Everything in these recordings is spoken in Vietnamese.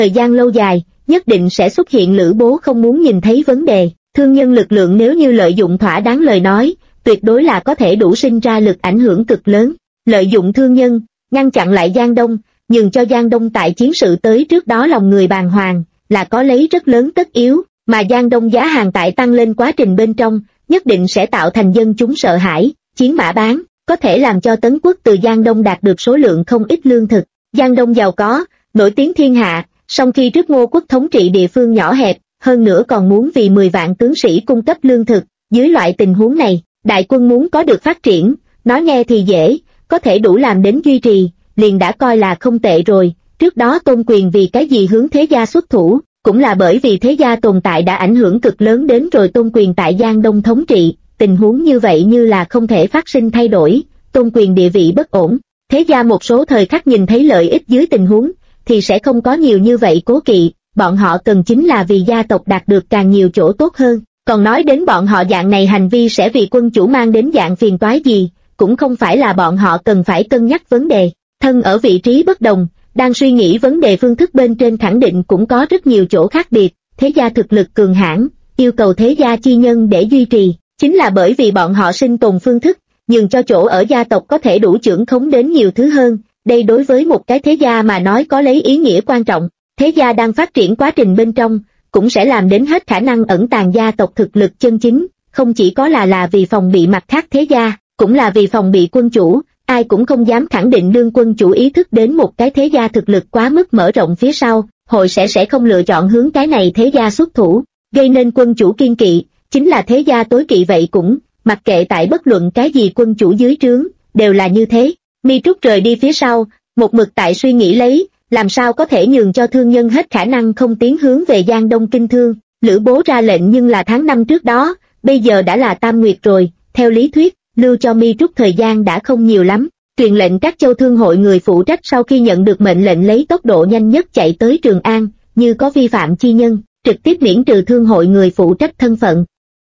thời gian lâu dài, nhất định sẽ xuất hiện Lữ Bố không muốn nhìn thấy vấn đề. Thương nhân lực lượng nếu như lợi dụng thỏa đáng lời nói, tuyệt đối là có thể đủ sinh ra lực ảnh hưởng cực lớn. Lợi dụng thương nhân, ngăn chặn lại Giang Đông, nhường cho Giang Đông tại chiến sự tới trước đó lòng người bàng hoàng, là có lấy rất lớn tất yếu, mà Giang Đông giá hàng tại tăng lên quá trình bên trong, nhất định sẽ tạo thành dân chúng sợ hãi, chiến mã bán, có thể làm cho Tấn quốc từ Giang Đông đạt được số lượng không ít lương thực. Giang Đông giàu có, nổi tiếng thiên hạ, song khi trước Ngô quốc thống trị địa phương nhỏ hẹp, hơn nữa còn muốn vì 10 vạn tướng sĩ cung cấp lương thực, dưới loại tình huống này, đại quân muốn có được phát triển, nói nghe thì dễ, có thể đủ làm đến duy trì, liền đã coi là không tệ rồi. Trước đó Tôn Quyền vì cái gì hướng thế gia xuất thủ, cũng là bởi vì thế gia tồn tại đã ảnh hưởng cực lớn đến rồi Tôn Quyền tại Giang Đông thống trị, tình huống như vậy như là không thể phát sinh thay đổi, Tôn Quyền địa vị bất ổn, thế gia một số thời khắc nhìn thấy lợi ích dưới tình huống, thì sẽ không có nhiều như vậy cố kỵ, bọn họ cần chính là vì gia tộc đạt được càng nhiều chỗ tốt hơn, còn nói đến bọn họ dạng này hành vi sẽ vì quân chủ mang đến dạng phiền toái gì, cũng không phải là bọn họ cần phải cân nhắc vấn đề. Thân ở vị trí bất đồng, đang suy nghĩ vấn đề phương thức bên trên khẳng định cũng có rất nhiều chỗ khác biệt. Thế gia thực lực cường hãn, yêu cầu thế gia chi nhân để duy trì, chính là bởi vì bọn họ sinh tồn phương thức, nhường cho chỗ ở gia tộc có thể đủ trưởng khống đến nhiều thứ hơn. Đây đối với một cái thế gia mà nói có lấy ý nghĩa quan trọng. Thế gia đang phát triển quá trình bên trong, cũng sẽ làm đến hết khả năng ẩn tàng gia tộc thực lực chân chính, không chỉ có là vì phòng bị mặt khác thế gia, cũng là vì phòng bị quân chủ. Ai cũng không dám khẳng định đương quân chủ ý thức đến một cái thế gia thực lực quá mức mở rộng phía sau, hội sẽ không lựa chọn hướng cái này thế gia xuất thủ, gây nên quân chủ kiên kỵ, chính là thế gia tối kỵ vậy cũng, mặc kệ tại bất luận cái gì quân chủ dưới trướng, đều là như thế. Mi Trúc rời đi phía sau, một mực tại suy nghĩ lấy, làm sao có thể nhường cho thương nhân hết khả năng không tiến hướng về Giang Đông kinh thương. Lữ Bố ra lệnh nhưng là tháng 5 trước đó, bây giờ đã là Tam Nguyệt rồi, theo lý thuyết, lưu cho Mi Trúc thời gian đã không nhiều lắm. Truyền lệnh các châu thương hội người phụ trách sau khi nhận được mệnh lệnh lấy tốc độ nhanh nhất chạy tới Trường An, như có vi phạm chi nhân, trực tiếp miễn trừ thương hội người phụ trách thân phận.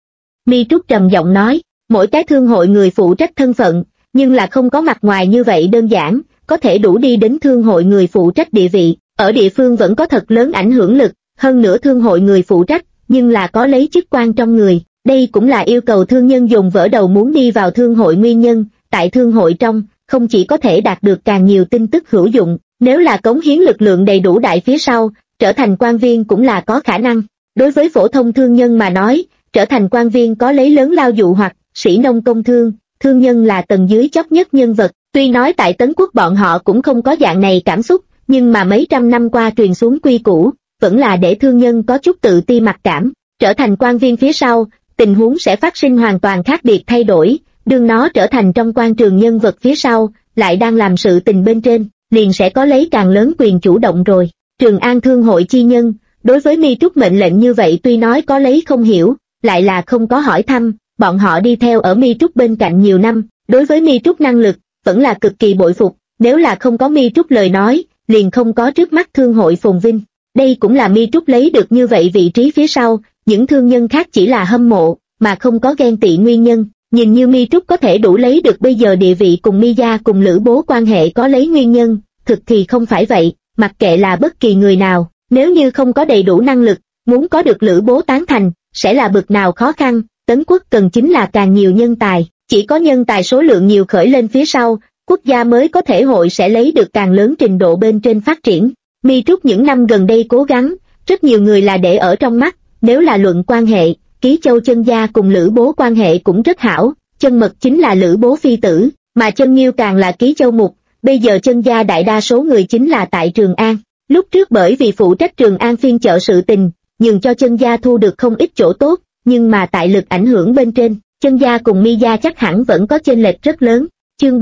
Mi Trúc trầm giọng nói, mỗi cái thương hội người phụ trách thân phận, nhưng là không có mặt ngoài như vậy đơn giản, có thể đủ đi đến thương hội người phụ trách địa vị, ở địa phương vẫn có thật lớn ảnh hưởng lực, hơn nữa thương hội người phụ trách, nhưng là có lấy chức quan trong người. Đây cũng là yêu cầu thương nhân dùng vỡ đầu muốn đi vào thương hội nguyên nhân, tại thương hội trong, không chỉ có thể đạt được càng nhiều tin tức hữu dụng, nếu là cống hiến lực lượng đầy đủ đại phía sau, trở thành quan viên cũng là có khả năng. Đối với phổ thông thương nhân mà nói, trở thành quan viên có lấy lớn lao dụ hoặc, sĩ nông công thương, thương nhân là tầng dưới chót nhất nhân vật. Tuy nói tại Tấn quốc bọn họ cũng không có dạng này cảm xúc, nhưng mà mấy trăm năm qua truyền xuống quy củ, vẫn là để thương nhân có chút tự ti mặc cảm. Trở thành quan viên phía sau, tình huống sẽ phát sinh hoàn toàn khác biệt thay đổi, đương nó trở thành trong quan trường nhân vật phía sau, lại đang làm sự tình bên trên, liền sẽ có lấy càng lớn quyền chủ động rồi. Trường An thương hội chi nhân, đối với Mi Trúc mệnh lệnh như vậy tuy nói có lấy không hiểu, lại là không có hỏi thăm, bọn họ đi theo ở Mi Trúc bên cạnh nhiều năm, đối với Mi Trúc năng lực, vẫn là cực kỳ bội phục, nếu là không có Mi Trúc lời nói, liền không có trước mắt thương hội phồn vinh. Đây cũng là Mi Trúc lấy được như vậy vị trí phía sau, những thương nhân khác chỉ là hâm mộ, mà không có ghen tị nguyên nhân. Nhìn như Mi Trúc có thể đủ lấy được bây giờ địa vị cùng Mi gia cùng Lữ Bố quan hệ có lấy nguyên nhân, thực thì không phải vậy, mặc kệ là bất kỳ người nào, nếu như không có đầy đủ năng lực, muốn có được Lữ Bố tán thành, sẽ là bực nào khó khăn. Tấn quốc cần chính là càng nhiều nhân tài, chỉ có nhân tài số lượng nhiều khởi lên phía sau, quốc gia mới có thể hội sẽ lấy được càng lớn trình độ bên trên phát triển. Mi Trúc những năm gần đây cố gắng, rất nhiều người là để ở trong mắt, nếu là luận quan hệ, Ký Châu Chân gia cùng Lữ Bố quan hệ cũng rất hảo, Chân Mật chính là Lữ Bố phi tử, mà Chân Nghiêu càng là Ký Châu mục, bây giờ Chân gia đại đa số người chính là tại Trường An. Lúc trước bởi vì phụ trách Trường An phiên chợ sự tình, nhường cho Chân gia thu được không ít chỗ tốt, nhưng mà tại lực ảnh hưởng bên trên, Chân gia cùng Mi gia chắc hẳn vẫn có chênh lệch rất lớn. Chương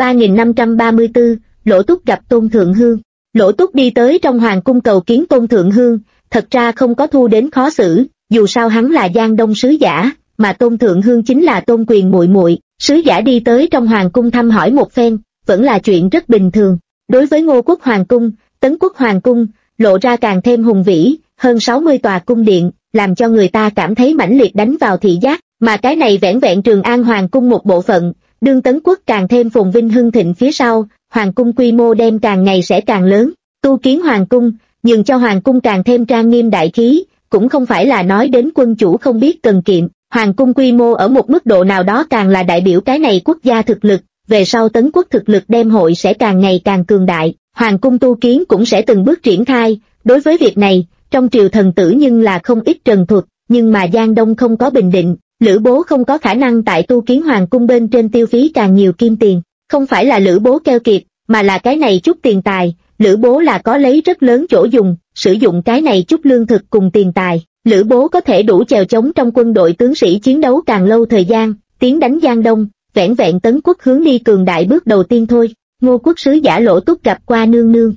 3534, Lỗ Túc gặp Tôn Thượng Hương. Lỗ Túc đi tới trong hoàng cung cầu kiến Tôn Thượng Hương, thật ra không có thu đến khó xử, dù sao hắn là Giang Đông sứ giả, mà Tôn Thượng Hương chính là Tôn Quyền muội muội, sứ giả đi tới trong hoàng cung thăm hỏi một phen, vẫn là chuyện rất bình thường. Đối với Ngô quốc hoàng cung, Tấn quốc hoàng cung, lộ ra càng thêm hùng vĩ, hơn 60 tòa cung điện, làm cho người ta cảm thấy mãnh liệt đánh vào thị giác, mà cái này vẻn vẹn Trường An hoàng cung một bộ phận, đương Tấn quốc càng thêm phồn vinh hưng thịnh phía sau, hoàng cung quy mô đem càng ngày sẽ càng lớn. Tu kiến hoàng cung, nhường cho hoàng cung càng thêm trang nghiêm đại khí, cũng không phải là nói đến quân chủ không biết cần kiệm, hoàng cung quy mô ở một mức độ nào đó càng là đại biểu cái này quốc gia thực lực, về sau Tấn quốc thực lực đem hội sẽ càng ngày càng cường đại, hoàng cung tu kiến cũng sẽ từng bước triển khai, đối với việc này, trong triều thần tử nhưng là không ít trần thuật, nhưng mà Giang Đông không có bình định, Lữ Bố không có khả năng tại tu kiến hoàng cung bên trên tiêu phí càng nhiều kim tiền, không phải là Lữ Bố keo kiệt, mà là cái này chút tiền tài, Lữ Bố là có lấy rất lớn chỗ dùng, sử dụng cái này chút lương thực cùng tiền tài, Lữ Bố có thể đủ chèo chống trong quân đội tướng sĩ chiến đấu càng lâu thời gian, tiến đánh Giang Đông, vẻn vẹn Tấn quốc hướng đi cường đại bước đầu tiên thôi. Ngô quốc sứ giả Lỗ Túc gặp qua nương nương.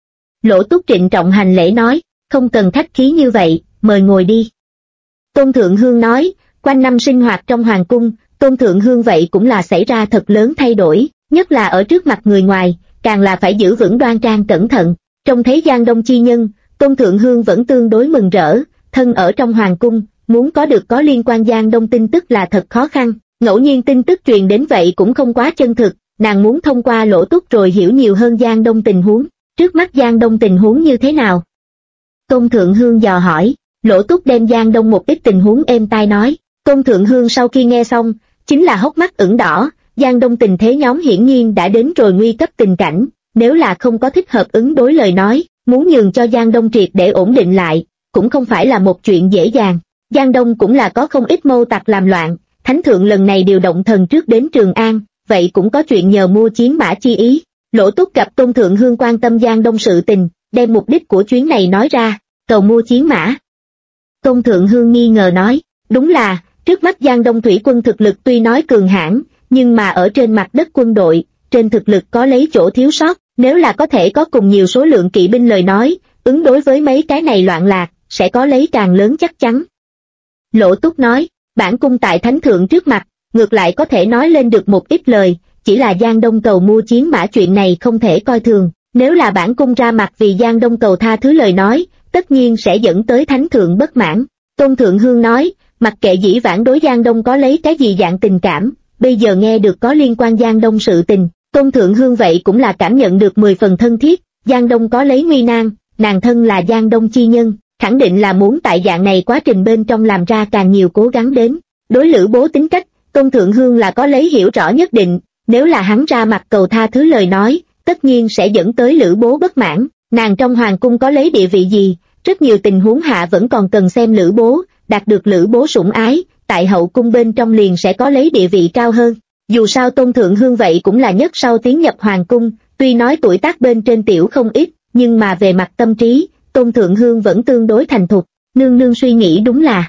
Lỗ Túc trịnh trọng hành lễ nói, không cần khách khí như vậy, mời ngồi đi. Tôn Thượng Hương nói, quanh năm sinh hoạt trong hoàng cung, Tôn Thượng Hương vậy cũng là xảy ra thật lớn thay đổi, nhất là ở trước mặt người ngoài, càng là phải giữ vững đoan trang cẩn thận. Trông thấy Giang Đông chi nhân, Tôn Thượng Hương vẫn tương đối mừng rỡ, thân ở trong hoàng cung, muốn có được có liên quan Giang Đông tin tức là thật khó khăn, ngẫu nhiên tin tức truyền đến vậy cũng không quá chân thực, nàng muốn thông qua Lỗ Túc rồi hiểu nhiều hơn Giang Đông tình huống. Trước mắt Giang Đông tình huống như thế nào? Tôn Thượng Hương dò hỏi. Lỗ Túc đem Giang Đông một ít tình huống êm tai nói. Tôn Thượng Hương sau khi nghe xong, chính là hốc mắt ửng đỏ. Giang Đông tình thế nhóm hiển nhiên đã đến rồi nguy cấp tình cảnh, nếu là không có thích hợp ứng đối lời nói, muốn nhường cho Giang Đông triệt để ổn định lại, cũng không phải là một chuyện dễ dàng. Giang Đông cũng là có không ít mâu tặc làm loạn, Thánh Thượng lần này điều động thần trước đến Trường An, vậy cũng có chuyện nhờ mua chiến mã chi ý. Lỗ Túc gặp Tôn Thượng Hương quan tâm Giang Đông sự tình, đem mục đích của chuyến này nói ra, cầu mua chiến mã. Tôn Thượng Hương nghi ngờ nói, đúng là, trước mắt Giang Đông thủy quân thực lực tuy nói cường hãn, nhưng mà ở trên mặt đất quân đội, trên thực lực có lấy chỗ thiếu sót, nếu là có thể có cùng nhiều số lượng kỵ binh lời nói, ứng đối với mấy cái này loạn lạc, sẽ có lấy càng lớn chắc chắn. Lỗ Túc nói, bản cung tại Thánh Thượng trước mặt, ngược lại có thể nói lên được một ít lời, chỉ là Giang Đông cầu mua chiến mã chuyện này không thể coi thường, nếu là bản cung ra mặt vì Giang Đông cầu tha thứ lời nói, tất nhiên sẽ dẫn tới Thánh Thượng bất mãn. Tôn Thượng Hương nói, mặc kệ dĩ vãng đối Giang Đông có lấy cái gì dạng tình cảm, bây giờ nghe được có liên quan Giang Đông sự tình, Tôn Thượng Hương vậy cũng là cảm nhận được 10 phần thân thiết. Giang Đông có lấy nguy nan, nàng thân là Giang Đông chi nhân, khẳng định là muốn tại dạng này quá trình bên trong làm ra càng nhiều cố gắng đến. Đối Lữ Bố tính cách, Tôn Thượng Hương là có lấy hiểu rõ nhất định, nếu là hắn ra mặt cầu tha thứ lời nói, tất nhiên sẽ dẫn tới Lữ Bố bất mãn. Nàng trong hoàng cung có lấy địa vị gì, rất nhiều tình huống hạ vẫn còn cần xem Lữ Bố, đạt được Lữ Bố sủng ái, tại hậu cung bên trong liền sẽ có lấy địa vị cao hơn. Dù sao Tôn Thượng Hương vậy cũng là nhất sau tiến nhập hoàng cung, tuy nói tuổi tác bên trên tiểu không ít, nhưng mà về mặt tâm trí, Tôn Thượng Hương vẫn tương đối thành thục. Nương nương suy nghĩ đúng là.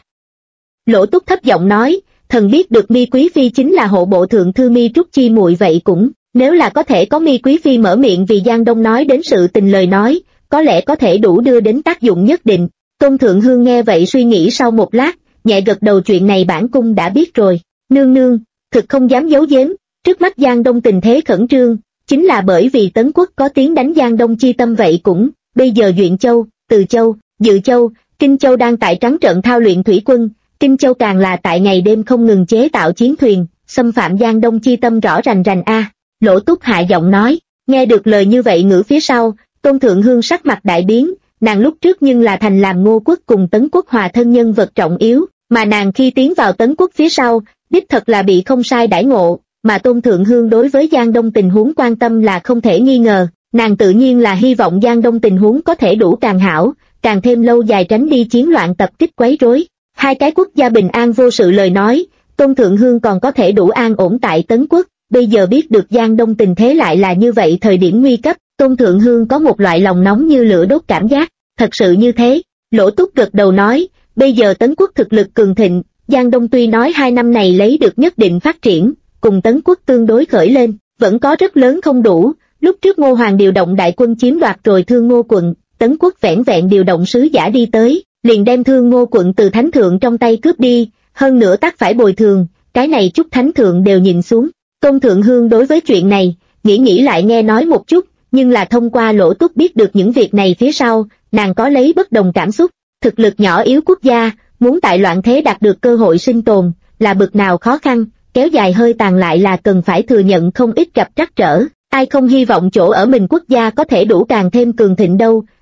Lỗ Túc thấp giọng nói, thần biết được Mi Quý Phi chính là hộ bộ thượng thư Mi Trúc Chi muội, vậy cũng, nếu là có thể có Mi Quý Phi mở miệng vì Giang Đông nói đến sự tình lời nói, có lẽ có thể đủ đưa đến tác dụng nhất định. Tôn Thượng Hương nghe vậy suy nghĩ sau một lát, nhẹ gật đầu, chuyện này bản cung đã biết rồi. Nương nương, thực không dám giấu giếm, trước mắt Giang Đông tình thế khẩn trương, chính là bởi vì Tấn quốc có tiếng đánh Giang Đông chi tâm, vậy cũng, bây giờ Duyện Châu, Từ Châu, Dự Châu, Kinh Châu đang tại trắng trợn thao luyện thủy quân, Kinh Châu càng là tại ngày đêm không ngừng chế tạo chiến thuyền, xâm phạm Giang Đông chi tâm rõ rành rành a. Lỗ Túc hạ giọng nói, nghe được lời như vậy ngữ phía sau, Tôn Thượng Hương sắc mặt đại biến, nàng lúc trước nhưng là thành làm Ngô quốc cùng Tấn quốc hòa thân nhân vật trọng yếu, mà nàng khi tiến vào Tấn quốc phía sau, đích thật là bị không sai đãi ngộ, mà Tôn Thượng Hương đối với Giang Đông tình huống quan tâm là không thể nghi ngờ, nàng tự nhiên là hy vọng Giang Đông tình huống có thể đủ càng hảo, càng thêm lâu dài tránh đi chiến loạn tập kích quấy rối. Hai cái quốc gia bình an vô sự lời nói, Tôn Thượng Hương còn có thể đủ an ổn tại Tấn quốc, bây giờ biết được Giang Đông tình thế lại là như vậy, thời điểm nguy cấp, Tôn Thượng Hương có một loại lòng nóng như lửa đốt cảm giác, thật sự như thế. Lỗ Túc gật đầu nói, bây giờ Tấn quốc thực lực cường thịnh, Giang Đông tuy nói 2 năm này lấy được nhất định phát triển, cùng Tấn quốc tương đối khởi lên, vẫn có rất lớn không đủ. Lúc trước Ngô Hoàng điều động đại quân chiếm đoạt rồi Thương Ngô quận, Tấn quốc vẻn vẹn điều động sứ giả đi tới, liền đem Thương Ngô quận từ Thánh Thượng trong tay cướp đi, hơn nữa tác phải bồi thường, cái này chút Thánh Thượng đều nhìn xuống. Tôn Thượng Hương đối với chuyện này, nghĩ lại nghe nói một chút, nhưng là thông qua Lỗ Túc biết được những việc này phía sau, nàng có lấy bất đồng cảm xúc. Thực lực nhỏ yếu quốc gia, muốn tại loạn thế đạt được cơ hội sinh tồn, là bực nào khó khăn, kéo dài hơi tàn lại là cần phải thừa nhận không ít gặp trắc trở. Ai không hy vọng chỗ ở mình quốc gia có thể đủ càng thêm cường thịnh đâu,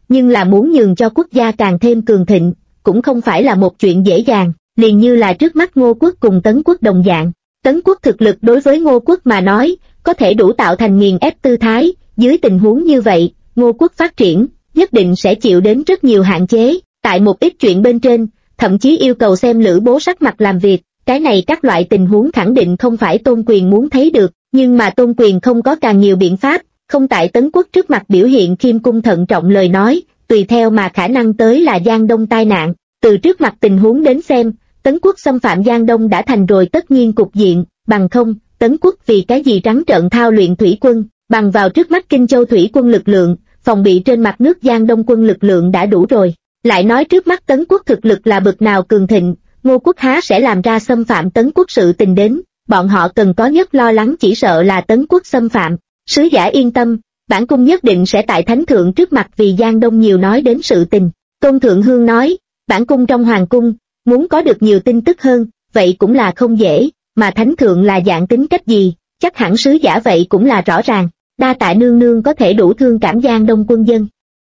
nhưng là muốn nhường cho quốc gia càng thêm cường thịnh, cũng không phải là một chuyện dễ dàng, liền như là trước mắt Ngô quốc cùng Tấn quốc đồng dạng. Tấn quốc thực lực đối với Ngô quốc mà nói, có thể đủ tạo thành nghiền ép tư thái, dưới tình huống như vậy, Ngô quốc phát triển, nhất định sẽ chịu đến rất nhiều hạn chế, tại một ít chuyện bên trên, thậm chí yêu cầu xem Lữ Bố sắc mặt làm việc, cái này các loại tình huống khẳng định không phải Tôn Quyền muốn thấy được, nhưng mà Tôn Quyền không có càng nhiều biện pháp, không tại Tấn quốc trước mặt biểu hiện khiêm cung thận trọng lời nói, tùy theo mà khả năng tới là Giang Đông tai nạn, từ trước mặt tình huống đến xem, Tấn quốc xâm phạm Giang Đông đã thành rồi tất nhiên cục diện, bằng không, Tấn quốc vì cái gì trắng trợn thao luyện thủy quân, bằng vào trước mắt Kinh Châu thủy quân lực lượng, phòng bị trên mặt nước Giang Đông quân lực lượng đã đủ rồi. Lại nói trước mắt Tấn quốc thực lực là bực nào cường thịnh, Ngô quốc há sẽ làm ra xâm phạm Tấn quốc sự tình đến, bọn họ cần có nhất lo lắng chỉ sợ là Tấn quốc xâm phạm. Sứ giả yên tâm, bản cung nhất định sẽ tại thánh thượng trước mặt vì Giang Đông nhiều nói đến sự tình. Tôn Thượng Hương nói, bản cung trong hoàng cung, muốn có được nhiều tin tức hơn, vậy cũng là không dễ, mà thánh thượng là dạng tính cách gì, chắc hẳn sứ giả vậy cũng là rõ ràng, đa tạ nương nương có thể đủ thương cảm Giang Đông quân dân.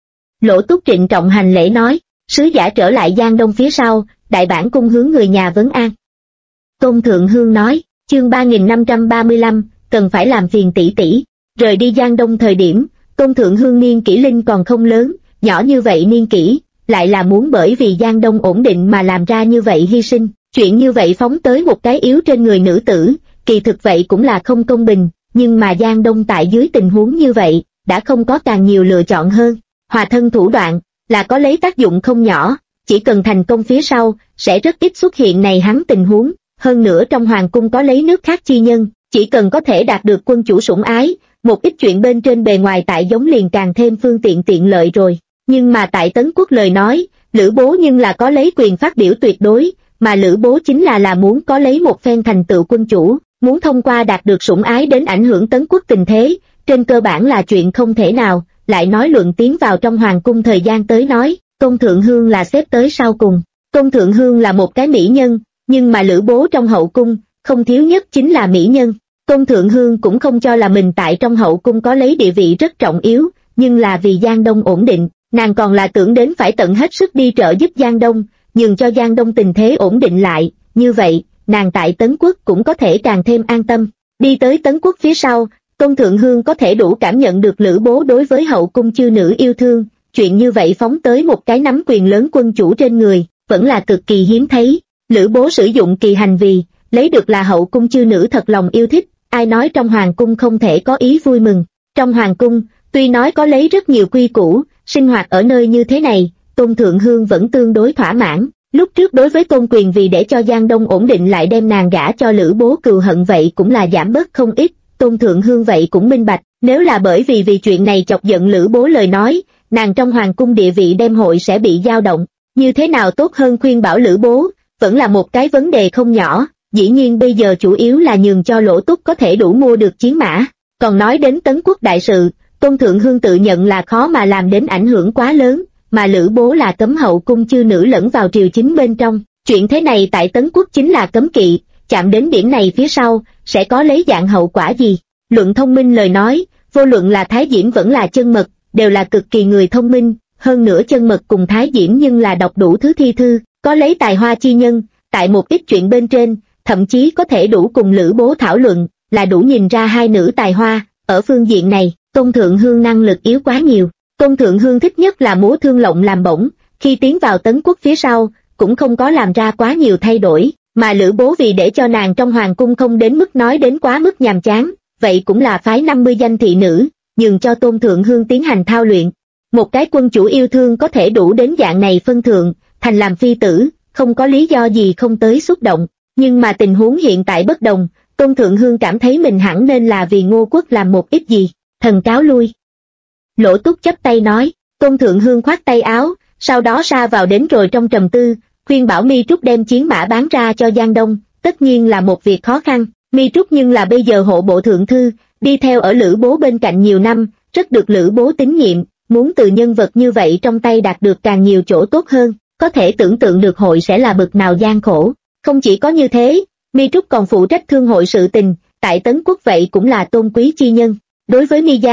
Lỗ Túc trịnh trọng hành lễ nói, sứ giả trở lại Giang Đông phía sau, đại bản cung hướng người nhà vấn an. Tôn Thượng Hương nói, chương 3535, cần phải làm phiền tỷ tỷ. Rời đi Giang Đông thời điểm, Tôn Thượng Hương niên kỷ linh còn không lớn, nhỏ như vậy niên kỷ, lại là muốn bởi vì Giang Đông ổn định mà làm ra như vậy hy sinh, chuyện như vậy phóng tới một cái yếu trên người nữ tử, kỳ thực vậy cũng là không công bình, nhưng mà Giang Đông tại dưới tình huống như vậy, đã không có càng nhiều lựa chọn hơn, hòa thân thủ đoạn, là có lấy tác dụng không nhỏ, chỉ cần thành công phía sau, sẽ rất ít xuất hiện này hắn tình huống, hơn nữa trong hoàng cung có lấy nước khác chi nhân, chỉ cần có thể đạt được quân chủ sủng ái, một ít chuyện bên trên bề ngoài tại giống liền càng thêm phương tiện tiện lợi rồi. Nhưng mà tại Tấn quốc lời nói, Lữ Bố nhưng là có lấy quyền phát biểu tuyệt đối, mà Lữ Bố chính là muốn có lấy một phen thành tựu quân chủ, muốn thông qua đạt được sủng ái đến ảnh hưởng Tấn quốc tình thế, trên cơ bản là chuyện không thể nào, lại nói luận tiến vào trong hoàng cung thời gian tới nói, Tôn Thượng Hương là xếp tới sau cùng. Tôn Thượng Hương là một cái mỹ nhân, nhưng mà Lữ Bố trong hậu cung, không thiếu nhất chính là mỹ nhân. Tôn Thượng Hương cũng không cho là mình tại trong hậu cung có lấy địa vị rất trọng yếu, nhưng là vì Giang Đông ổn định, nàng còn là tưởng đến phải tận hết sức đi trợ giúp Giang Đông, nhường cho Giang Đông tình thế ổn định lại, như vậy, nàng tại Tấn quốc cũng có thể càng thêm an tâm. Đi tới Tấn quốc phía sau, Tôn Thượng Hương có thể đủ cảm nhận được Lữ Bố đối với hậu cung chư nữ yêu thương, chuyện như vậy phóng tới một cái nắm quyền lớn quân chủ trên người, vẫn là cực kỳ hiếm thấy. Lữ Bố sử dụng kỳ hành vì, lấy được là hậu cung chư nữ thật lòng yêu thích, ai nói trong hoàng cung không thể có ý vui mừng. Trong hoàng cung, tuy nói có lấy rất nhiều quy củ, sinh hoạt ở nơi như thế này, Tôn Thượng Hương vẫn tương đối thỏa mãn. Lúc trước đối với Tôn Quyền vì để cho Giang Đông ổn định lại đem nàng gả cho Lữ Bố cừu hận vậy cũng là giảm bớt không ít, Tôn Thượng Hương vậy cũng minh bạch, nếu là bởi vì chuyện này chọc giận Lữ Bố lời nói, nàng trong hoàng cung địa vị đem hội sẽ bị dao động, như thế nào tốt hơn khuyên bảo Lữ Bố, vẫn là một cái vấn đề không nhỏ, dĩ nhiên bây giờ chủ yếu là nhường cho Lỗ Túc có thể đủ mua được chiến mã, còn nói đến Tấn quốc đại sự, Tôn Thượng Hương tự nhận là khó mà làm đến ảnh hưởng quá lớn, mà Lữ Bố là cấm hậu cung chư nữ lẫn vào triều chính bên trong, chuyện thế này tại Tấn quốc chính là cấm kỵ, chạm đến điểm này phía sau, sẽ có lấy dạng hậu quả gì. Luận thông minh lời nói, vô luận là Thái Diễm vẫn là Chân Mật, đều là cực kỳ người thông minh, hơn nữa Chân Mật cùng Thái Diễm nhưng là đọc đủ thứ thi thư, có lấy tài hoa chi nhân, tại một ít chuyện bên trên, thậm chí có thể đủ cùng Lữ Bố thảo luận, là đủ nhìn ra hai nữ tài hoa, ở phương diện này, Tôn Thượng Hương năng lực yếu quá nhiều. Tôn Thượng Hương thích nhất là múa thương lộng làm bổng, khi tiến vào Tấn quốc phía sau, cũng không có làm ra quá nhiều thay đổi, mà Lữ Bố vì để cho nàng trong hoàng cung không đến mức nói đến quá mức nhàm chán, vậy cũng là phái 50 danh thị nữ, nhường cho Tôn Thượng Hương tiến hành thao luyện. Một cái quân chủ yêu thương có thể đủ đến dạng này phân thượng, thành làm phi tử, không có lý do gì không tới xúc động, nhưng mà tình huống hiện tại bất đồng, Tôn Thượng Hương cảm thấy mình hẳn nên là vì Ngô quốc làm một ít gì, thần cáo lui. Lỗ Túc chắp tay nói, Tôn Thượng Hương khoát tay áo, sau đó sa vào đến rồi trong trầm tư, khuyên bảo Mi Trúc đem chiến mã bán ra cho Giang Đông, tất nhiên là một việc khó khăn, Mi Trúc nhưng là bây giờ hộ bộ thượng thư, đi theo ở Lữ Bố bên cạnh nhiều năm, rất được Lữ Bố tín nhiệm, muốn từ nhân vật như vậy trong tay đạt được càng nhiều chỗ tốt hơn, có thể tưởng tượng được hội sẽ là bực nào gian khổ. Không chỉ có như thế, Mi Trúc còn phụ trách thương hội sự tình, tại Tấn quốc vậy cũng là tôn quý chi nhân. Đối với Mi gia,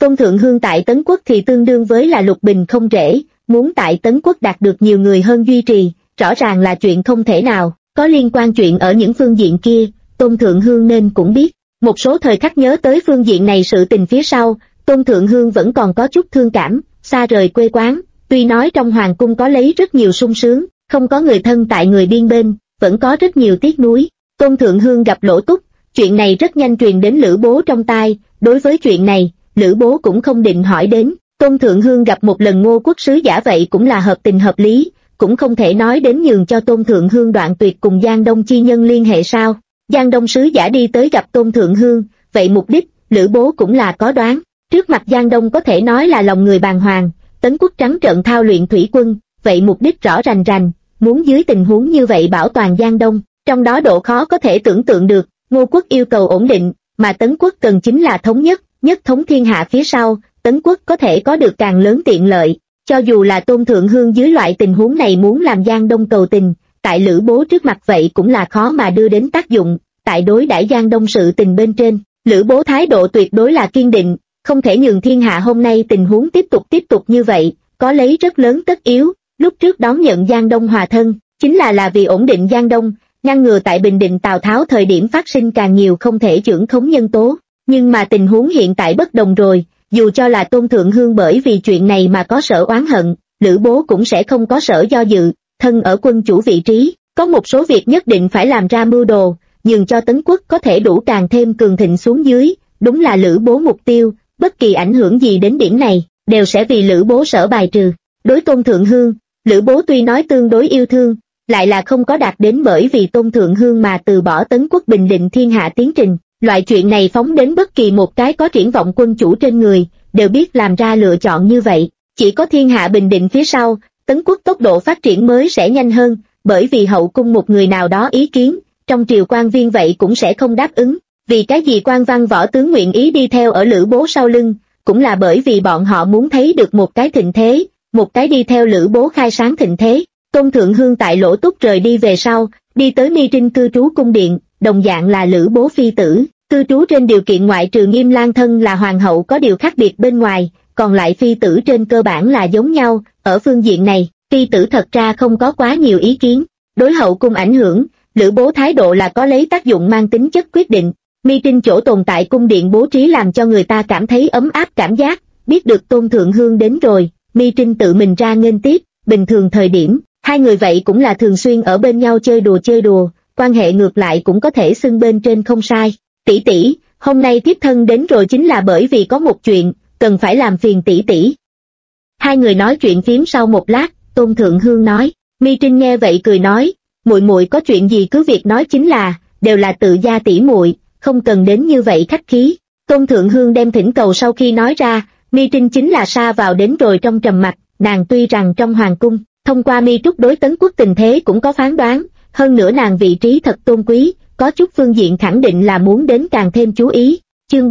Tôn Thượng Hương tại Tấn Quốc thì tương đương với là lục bình không rễ, muốn tại Tấn Quốc đạt được nhiều người hơn duy trì, rõ ràng là chuyện không thể nào, có liên quan chuyện ở những phương diện kia, Tôn Thượng Hương nên cũng biết. Một số thời khắc nhớ tới phương diện này sự tình phía sau, Tôn Thượng Hương vẫn còn có chút thương cảm, xa rời quê quán, tuy nói trong hoàng cung có lấy rất nhiều sung sướng, không có người thân tại người biên bên, vẫn có rất nhiều tiếc nuối. Tôn Thượng Hương gặp Lỗ Túc, chuyện này rất nhanh truyền đến Lữ Bố trong tai, đối với chuyện này, Lữ Bố cũng không định hỏi đến. Tôn Thượng Hương gặp một lần Ngô Quốc sứ giả vậy cũng là hợp tình hợp lý, cũng không thể nói đến nhường cho Tôn Thượng Hương đoạn tuyệt cùng Giang Đông chi nhân liên hệ sao. Giang Đông sứ giả đi tới gặp Tôn Thượng Hương, vậy mục đích, Lữ Bố cũng là có đoán. Trước mặt Giang Đông có thể nói là lòng người bàng hoàng, Tấn Quốc trắng trợn thao luyện thủy quân, vậy mục đích rõ rành rành, muốn dưới tình huống như vậy bảo toàn Giang Đông, trong đó độ khó có thể tưởng tượng được. Ngô Quốc yêu cầu ổn định, mà Tấn Quốc cần chính là thống nhất, nhất thống thiên hạ phía sau, Tấn Quốc có thể có được càng lớn tiện lợi. Cho dù là Tôn Thượng Hương dưới loại tình huống này muốn làm Giang Đông cầu tình, tại Lữ Bố trước mặt vậy cũng là khó mà đưa đến tác dụng. Tại đối đãi Giang Đông sự tình bên trên, Lữ Bố thái độ tuyệt đối là kiên định, không thể nhường thiên hạ hôm nay tình huống tiếp tục như vậy, có lấy rất lớn tất yếu. Lúc trước đón nhận Giang Đông hòa thân, chính là vì ổn định Giang Đông, ngăn ngừa tại Bình Định Tào Tháo thời điểm phát sinh càng nhiều không thể chưởng khống nhân tố. Nhưng mà tình huống hiện tại bất đồng rồi, dù cho là Tôn Thượng Hương bởi vì chuyện này mà có sở oán hận, Lữ Bố cũng sẽ không có sở do dự, thân ở quân chủ vị trí, có một số việc nhất định phải làm ra mưu đồ, nhường cho Tấn Quốc có thể đủ càng thêm cường thịnh xuống dưới, đúng là Lữ Bố mục tiêu, bất kỳ ảnh hưởng gì đến điểm này, đều sẽ vì Lữ Bố sở bài trừ. Đối Tôn Thượng Hương, Lữ Bố tuy nói tương đối yêu thương, lại là không có đạt đến bởi vì Tôn Thượng Hương mà từ bỏ Tấn Quốc bình định thiên hạ tiến trình. Loại chuyện này phóng đến bất kỳ một cái có triển vọng quân chủ trên người, đều biết làm ra lựa chọn như vậy. Chỉ có thiên hạ bình định phía sau, Tấn Quốc tốc độ phát triển mới sẽ nhanh hơn, bởi vì hậu cung một người nào đó ý kiến, trong triều quan viên vậy cũng sẽ không đáp ứng. Vì cái gì quan văn võ tướng nguyện ý đi theo ở Lữ Bố sau lưng, cũng là bởi vì bọn họ muốn thấy được một cái thịnh thế, một cái đi theo Lữ Bố khai sáng thịnh thế. Tôn Thượng Hương tại Lỗ Túc rời đi về sau, đi tới Mi Trinh cư trú cung điện, đồng dạng là Lữ Bố phi tử, cư trú trên điều kiện ngoại trừ Nghiêm Lang thân là hoàng hậu có điều khác biệt bên ngoài, còn lại phi tử trên cơ bản là giống nhau. Ở phương diện này, phi tử thật ra không có quá nhiều ý kiến. Đối hậu cung ảnh hưởng, Lữ Bố thái độ là có lấy tác dụng mang tính chất quyết định. Mi Trinh chỗ tồn tại cung điện bố trí làm cho người ta cảm thấy ấm áp cảm giác, biết được Tôn Thượng Hương đến rồi, Mi Trinh tự mình ra nghênh tiếp. Bình thường thời điểm, hai người vậy cũng là thường xuyên ở bên nhau chơi đùa, quan hệ ngược lại cũng có thể xưng bên trên không sai. Tỷ tỷ, hôm nay thiếp thân đến rồi chính là bởi vì có một chuyện, cần phải làm phiền tỷ tỷ. Hai người nói chuyện phím sau một lát, Tôn Thượng Hương nói. Mi Trinh nghe vậy cười nói, muội muội có chuyện gì cứ việc nói chính là, đều là tự gia tỷ muội, không cần đến như vậy khách khí. Tôn Thượng Hương đem thỉnh cầu sau khi nói ra, Mi Trinh chính là sa vào đến rồi trong trầm mặc. Nàng tuy rằng trong hoàng cung, thông qua Mi Trúc đối Tấn Quốc tình thế cũng có phán đoán, hơn nữa nàng vị trí thật tôn quý, có chút phương diện khẳng định là muốn đến càng thêm chú ý. Chương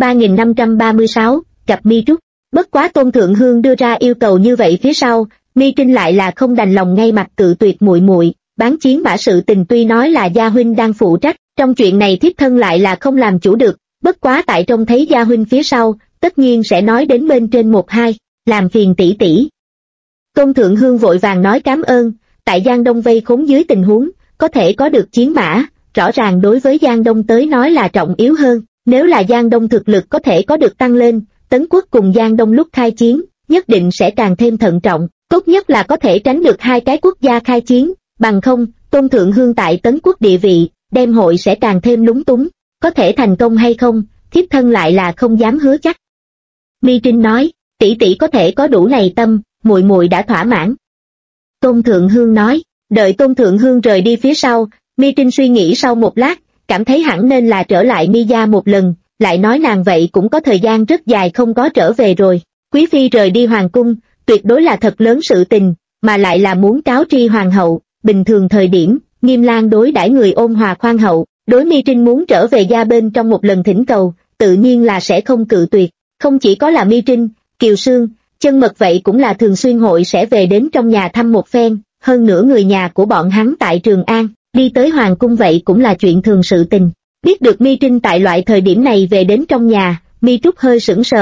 3536, gặp Mi Trúc. Bất quá Tôn Thượng Hương đưa ra yêu cầu như vậy phía sau, Mi Trinh lại là không đành lòng ngay mặt cự tuyệt muội muội. Bán chiến mã sự tình tuy nói là gia huynh đang phụ trách, trong chuyện này thiếp thân lại là không làm chủ được, bất quá tại trông thấy gia huynh phía sau, tất nhiên sẽ nói đến bên trên một hai, làm phiền tỷ tỷ. Tôn Thượng Hương vội vàng nói cảm ơn, tại Giang Đông vây khốn dưới tình huống, có thể có được chiến mã, rõ ràng đối với Giang Đông tới nói là trọng yếu hơn, nếu là Giang Đông thực lực có thể có được tăng lên, Tấn Quốc cùng Giang Đông lúc khai chiến, nhất định sẽ càng thêm thận trọng, tốt nhất là có thể tránh được hai cái quốc gia khai chiến, bằng không, Tôn Thượng Hương tại Tấn Quốc địa vị, đem hội sẽ càng thêm lúng túng, có thể thành công hay không, thiếp thân lại là không dám hứa chắc. Mi Trinh nói, tỷ tỷ có thể có đủ này tâm, muội muội đã thỏa mãn. Tôn Thượng Hương nói, đợi Tôn Thượng Hương rời đi phía sau, Mi Trinh suy nghĩ sau một lát, cảm thấy hẳn nên là trở lại Mi gia một lần, lại nói nàng vậy cũng có thời gian rất dài không có trở về rồi. Quý phi rời đi hoàng cung, tuyệt đối là thật lớn sự tình, mà lại là muốn cáo tri hoàng hậu. Bình thường thời điểm, Nghiêm Lang đối đãi người ôn hòa khoan hậu, đối Mi Trinh muốn trở về gia bên trong một lần thỉnh cầu, tự nhiên là sẽ không cự tuyệt. Không chỉ có là Mi Trinh, Kiều Sương, Chân Mật vậy cũng là thường xuyên hội sẽ về đến trong nhà thăm một phen, hơn nữa người nhà của bọn hắn tại Trường An, đi tới hoàng cung vậy cũng là chuyện thường sự tình. Biết được Mi Trinh tại loại thời điểm này về đến trong nhà, Mi Trúc hơi sững sờ,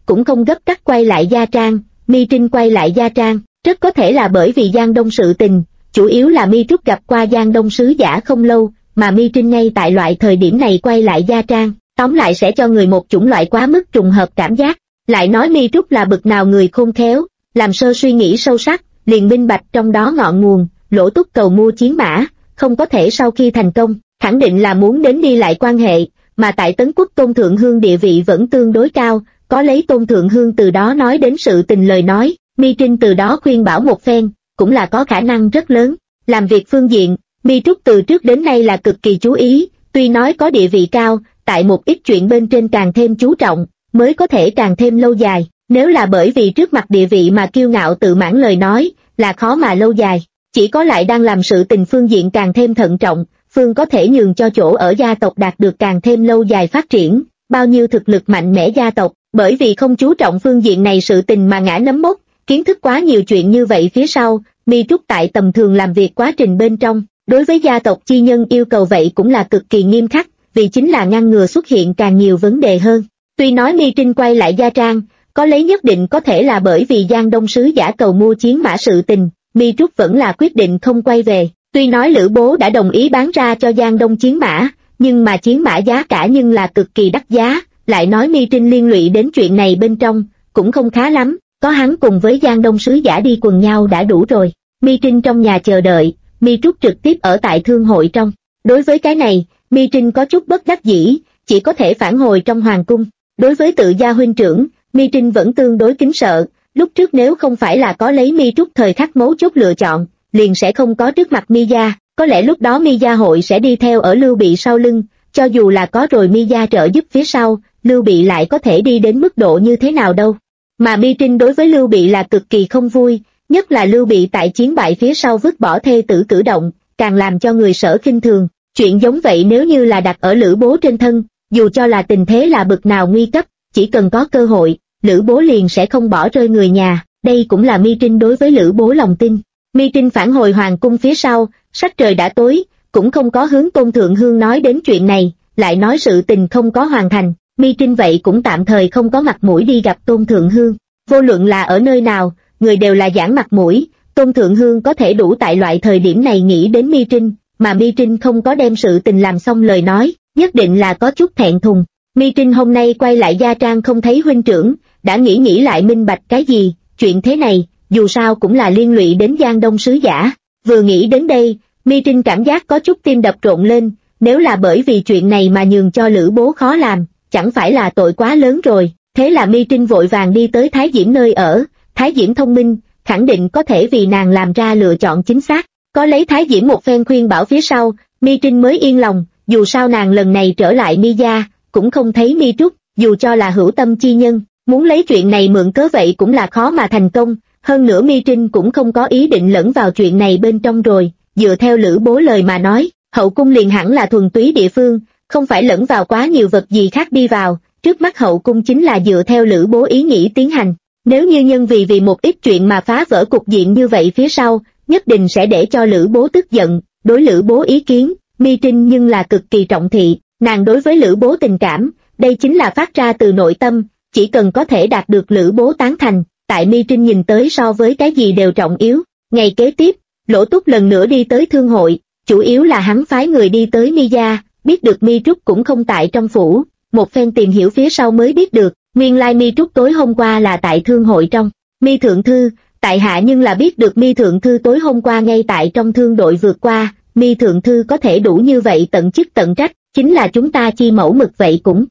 cũng không gấp cắt quay lại gia trang. Mi Trinh quay lại gia trang, rất có thể là bởi vì Giang Đông sự tình, chủ yếu là Mi Trúc gặp qua Giang Đông sứ giả không lâu, mà Mi Trinh ngay tại loại thời điểm này quay lại gia trang, tóm lại sẽ cho người một chủng loại quá mức trùng hợp cảm giác. Lại nói Mi Trúc là bực nào người khôn khéo, làm sơ suy nghĩ sâu sắc, liền minh bạch trong đó ngọn nguồn. Lỗ Túc cầu mua chiến mã, không có thể sau khi thành công, khẳng định là muốn đến đi lại quan hệ, mà tại Tấn Quốc Tôn Thượng Hương địa vị vẫn tương đối cao, có lấy Tôn Thượng Hương từ đó nói đến sự tình lời nói, Mi Trinh từ đó khuyên bảo một phen, cũng là có khả năng rất lớn. Làm việc phương diện, Mi Trúc từ trước đến nay là cực kỳ chú ý, tuy nói có địa vị cao, tại một ít chuyện bên trên càng thêm chú trọng, mới có thể càng thêm lâu dài. Nếu là bởi vì trước mặt địa vị mà kiêu ngạo tự mãn lời nói, là khó mà lâu dài. Chỉ có lại đang làm sự tình phương diện càng thêm thận trọng, phương có thể nhường cho chỗ ở gia tộc đạt được càng thêm lâu dài phát triển, bao nhiêu thực lực mạnh mẽ gia tộc, bởi vì không chú trọng phương diện này sự tình mà ngã nấm mốc, kiến thức quá nhiều chuyện như vậy phía sau, Mi Trúc tại tầm thường làm việc quá trình bên trong, đối với gia tộc chi nhân yêu cầu vậy cũng là cực kỳ nghiêm khắc, vì chính là ngăn ngừa xuất hiện càng nhiều vấn đề hơn. Tuy nói Mi Trinh quay lại gia trang, có lấy nhất định có thể là bởi vì Giang Đông sứ giả cầu mua chiến mã sự tình, Mi Trúc vẫn là quyết định không quay về. Tuy nói Lữ Bố đã đồng ý bán ra cho Giang Đông chiến mã, nhưng mà chiến mã giá cả nhưng là cực kỳ đắt giá, lại nói Mi Trinh liên lụy đến chuyện này bên trong, cũng không khá lắm, có hắn cùng với Giang Đông sứ giả đi quần nhau đã đủ rồi. Mi Trinh trong nhà chờ đợi, Mi Trúc trực tiếp ở tại thương hội trong. Đối với cái này, Mi Trinh có chút bất đắc dĩ, chỉ có thể phản hồi trong hoàng cung. Đối với tự gia huynh trưởng, Mi Trinh vẫn tương đối kính sợ, lúc trước nếu không phải là có lấy Mi Trúc thời khắc mấu chốt lựa chọn, liền sẽ không có trước mặt Mi gia, có lẽ lúc đó Mi gia hội sẽ đi theo ở Lưu Bị sau lưng, cho dù là có rồi Mi gia trợ giúp phía sau, Lưu Bị lại có thể đi đến mức độ như thế nào đâu. Mà Mi Trinh đối với Lưu Bị là cực kỳ không vui, nhất là Lưu Bị tại chiến bại phía sau vứt bỏ thê tử cử động, càng làm cho người Sở khinh thường. Chuyện giống vậy nếu như là đặt ở Lữ Bố trên thân, dù cho là tình thế là bực nào nguy cấp, chỉ cần có cơ hội, Lữ Bố liền sẽ không bỏ rơi người nhà, đây cũng là Mi Trinh đối với Lữ Bố lòng tin. Mi Trinh phản hồi hoàng cung phía sau, sắc trời đã tối, cũng không có hướng Tôn Thượng Hương nói đến chuyện này, lại nói sự tình không có hoàn thành, Mi Trinh vậy cũng tạm thời không có mặt mũi đi gặp Tôn Thượng Hương. Vô luận là ở nơi nào, người đều là giãn mặt mũi, Tôn Thượng Hương có thể đủ tại loại thời điểm này nghĩ đến Mi Trinh, mà Mi Trinh không có đem sự tình làm xong lời nói, nhất định là có chút thẹn thùng. Mi Trinh hôm nay quay lại gia trang không thấy huynh trưởng, đã nghĩ lại minh bạch cái gì, chuyện thế này, dù sao cũng là liên lụy đến Giang Đông sứ giả. Vừa nghĩ đến đây, Mi Trinh cảm giác có chút tim đập rộn lên, nếu là bởi vì chuyện này mà nhường cho Lữ Bố khó làm, chẳng phải là tội quá lớn rồi. Thế là Mi Trinh vội vàng đi tới Thái Diễm nơi ở, Thái Diễm thông minh, khẳng định có thể vì nàng làm ra lựa chọn chính xác. Có lấy Thái Diễm một phen khuyên bảo phía sau, Mi Trinh mới yên lòng, dù sao nàng lần này trở lại Mi gia, cũng không thấy Mi Trúc, dù cho là hữu tâm chi nhân, muốn lấy chuyện này mượn cớ vậy cũng là khó mà thành công, hơn nữa Mi Trinh cũng không có ý định lẫn vào chuyện này bên trong rồi, dựa theo Lữ Bố lời mà nói, hậu cung liền hẳn là thuần túy địa phương, không phải lẫn vào quá nhiều vật gì khác đi vào, trước mắt hậu cung chính là dựa theo Lữ Bố ý nghĩ tiến hành, nếu như nhân vì một ít chuyện mà phá vỡ cục diện như vậy phía sau, nhất định sẽ để cho Lữ Bố tức giận. Đối Lữ Bố ý kiến, Mi Trinh nhưng là cực kỳ trọng thị, nàng đối với Lữ Bố tình cảm, đây chính là phát ra từ nội tâm, chỉ cần có thể đạt được Lữ Bố tán thành, tại Mi Trinh nhìn tới so với cái gì đều trọng yếu. Ngày kế tiếp, Lỗ Túc lần nữa đi tới thương hội, chủ yếu là hắn phái người đi tới Mi gia, biết được Mi Trúc cũng không tại trong phủ, một phen tìm hiểu phía sau mới biết được, nguyên lai Mi Trúc tối hôm qua là tại thương hội trong. Mi thượng thư, tại hạ nhưng là biết được Mi thượng thư tối hôm qua ngay tại trong thương đội vượt qua, Mi thượng thư có thể đủ như vậy tận chức tận trách, chính là chúng ta chi mẫu mực vậy cũng.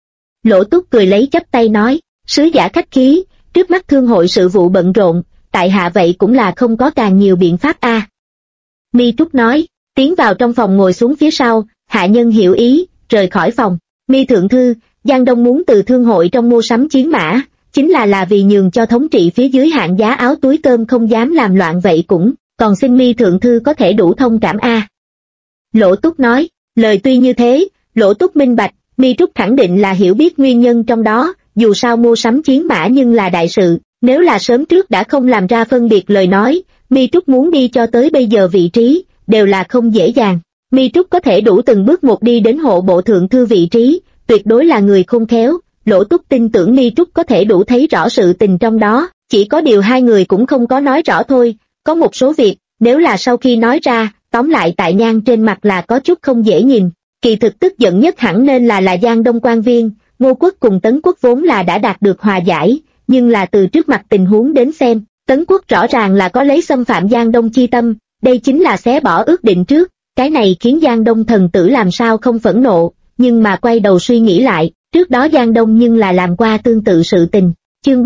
Lỗ Túc cười lấy chắp tay nói, sứ giả khách khí, trước mắt thương hội sự vụ bận rộn, tại hạ vậy cũng là không có càng nhiều biện pháp a. Mi Trúc nói, tiến vào trong phòng ngồi xuống phía sau, hạ nhân hiểu ý, rời khỏi phòng. Mi thượng thư, Giang Đông muốn từ thương hội trong mua sắm chiến mã, chính là vì nhường cho thống trị phía dưới hạng giá áo túi cơm không dám làm loạn vậy cũng, còn xin Mi thượng thư có thể đủ thông cảm a. Lỗ Túc nói, lời tuy như thế, Lỗ Túc minh bạch, Mi Trúc khẳng định là hiểu biết nguyên nhân trong đó, dù sao mua sắm chiến mã nhưng là đại sự, nếu là sớm trước đã không làm ra phân biệt lời nói, Mi Trúc muốn đi cho tới bây giờ vị trí, đều là không dễ dàng. Mi Trúc có thể đủ từng bước một đi đến hộ bộ thượng thư vị trí, tuyệt đối là người khôn khéo, Lỗ Túc tin tưởng Mi Trúc có thể đủ thấy rõ sự tình trong đó, chỉ có điều hai người cũng không có nói rõ thôi, có một số việc, nếu là sau khi nói ra, tóm lại tại Nhan trên mặt là có chút không dễ nhìn. Kỳ thực tức giận nhất hẳn nên là Giang Đông quan viên, Ngô Quốc cùng Tấn Quốc vốn là đã đạt được hòa giải, nhưng là từ trước mặt tình huống đến xem, Tấn Quốc rõ ràng là có lấy xâm phạm Giang Đông chi tâm, đây chính là xé bỏ ước định trước, cái này khiến Giang Đông thần tử làm sao không phẫn nộ, nhưng mà quay đầu suy nghĩ lại, trước đó Giang Đông nhưng là làm qua tương tự sự tình. Chương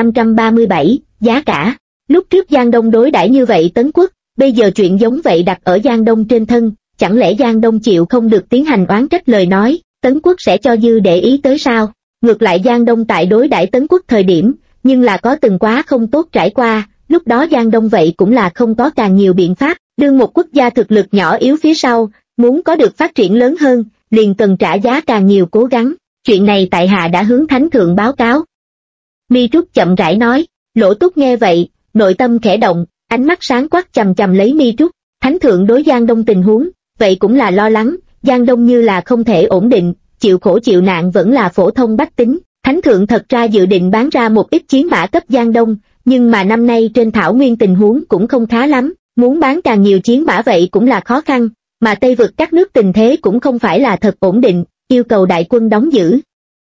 3537, giá cả. Lúc trước Giang Đông đối đãi như vậy Tấn Quốc, bây giờ chuyện giống vậy đặt ở Giang Đông trên thân, chẳng lẽ Giang Đông chịu không được tiến hành oán trách lời nói, Tấn Quốc sẽ cho dư để ý tới sao? Ngược lại Giang Đông tại đối đãi Tấn Quốc thời điểm, nhưng là có từng quá không tốt trải qua, lúc đó Giang Đông vậy cũng là không có càng nhiều biện pháp, đương một quốc gia thực lực nhỏ yếu phía sau, muốn có được phát triển lớn hơn, liền cần trả giá càng nhiều cố gắng, chuyện này tại hạ đã hướng Thánh Thượng báo cáo. Mi Trúc chậm rãi nói, Lỗ Túc nghe vậy, nội tâm khẽ động, ánh mắt sáng quắc chằm chằm lấy Mi Trúc, Thánh Thượng đối Giang Đông tình huống, vậy cũng là lo lắng, Giang Đông như là không thể ổn định, chịu khổ chịu nạn vẫn là phổ thông bách tính, Thánh Thượng thật ra dự định bán ra một ít chiến mã cấp Giang Đông, nhưng mà năm nay trên thảo nguyên tình huống cũng không khá lắm, muốn bán càng nhiều chiến mã vậy cũng là khó khăn, mà Tây vực các nước tình thế cũng không phải là thật ổn định, yêu cầu đại quân đóng giữ.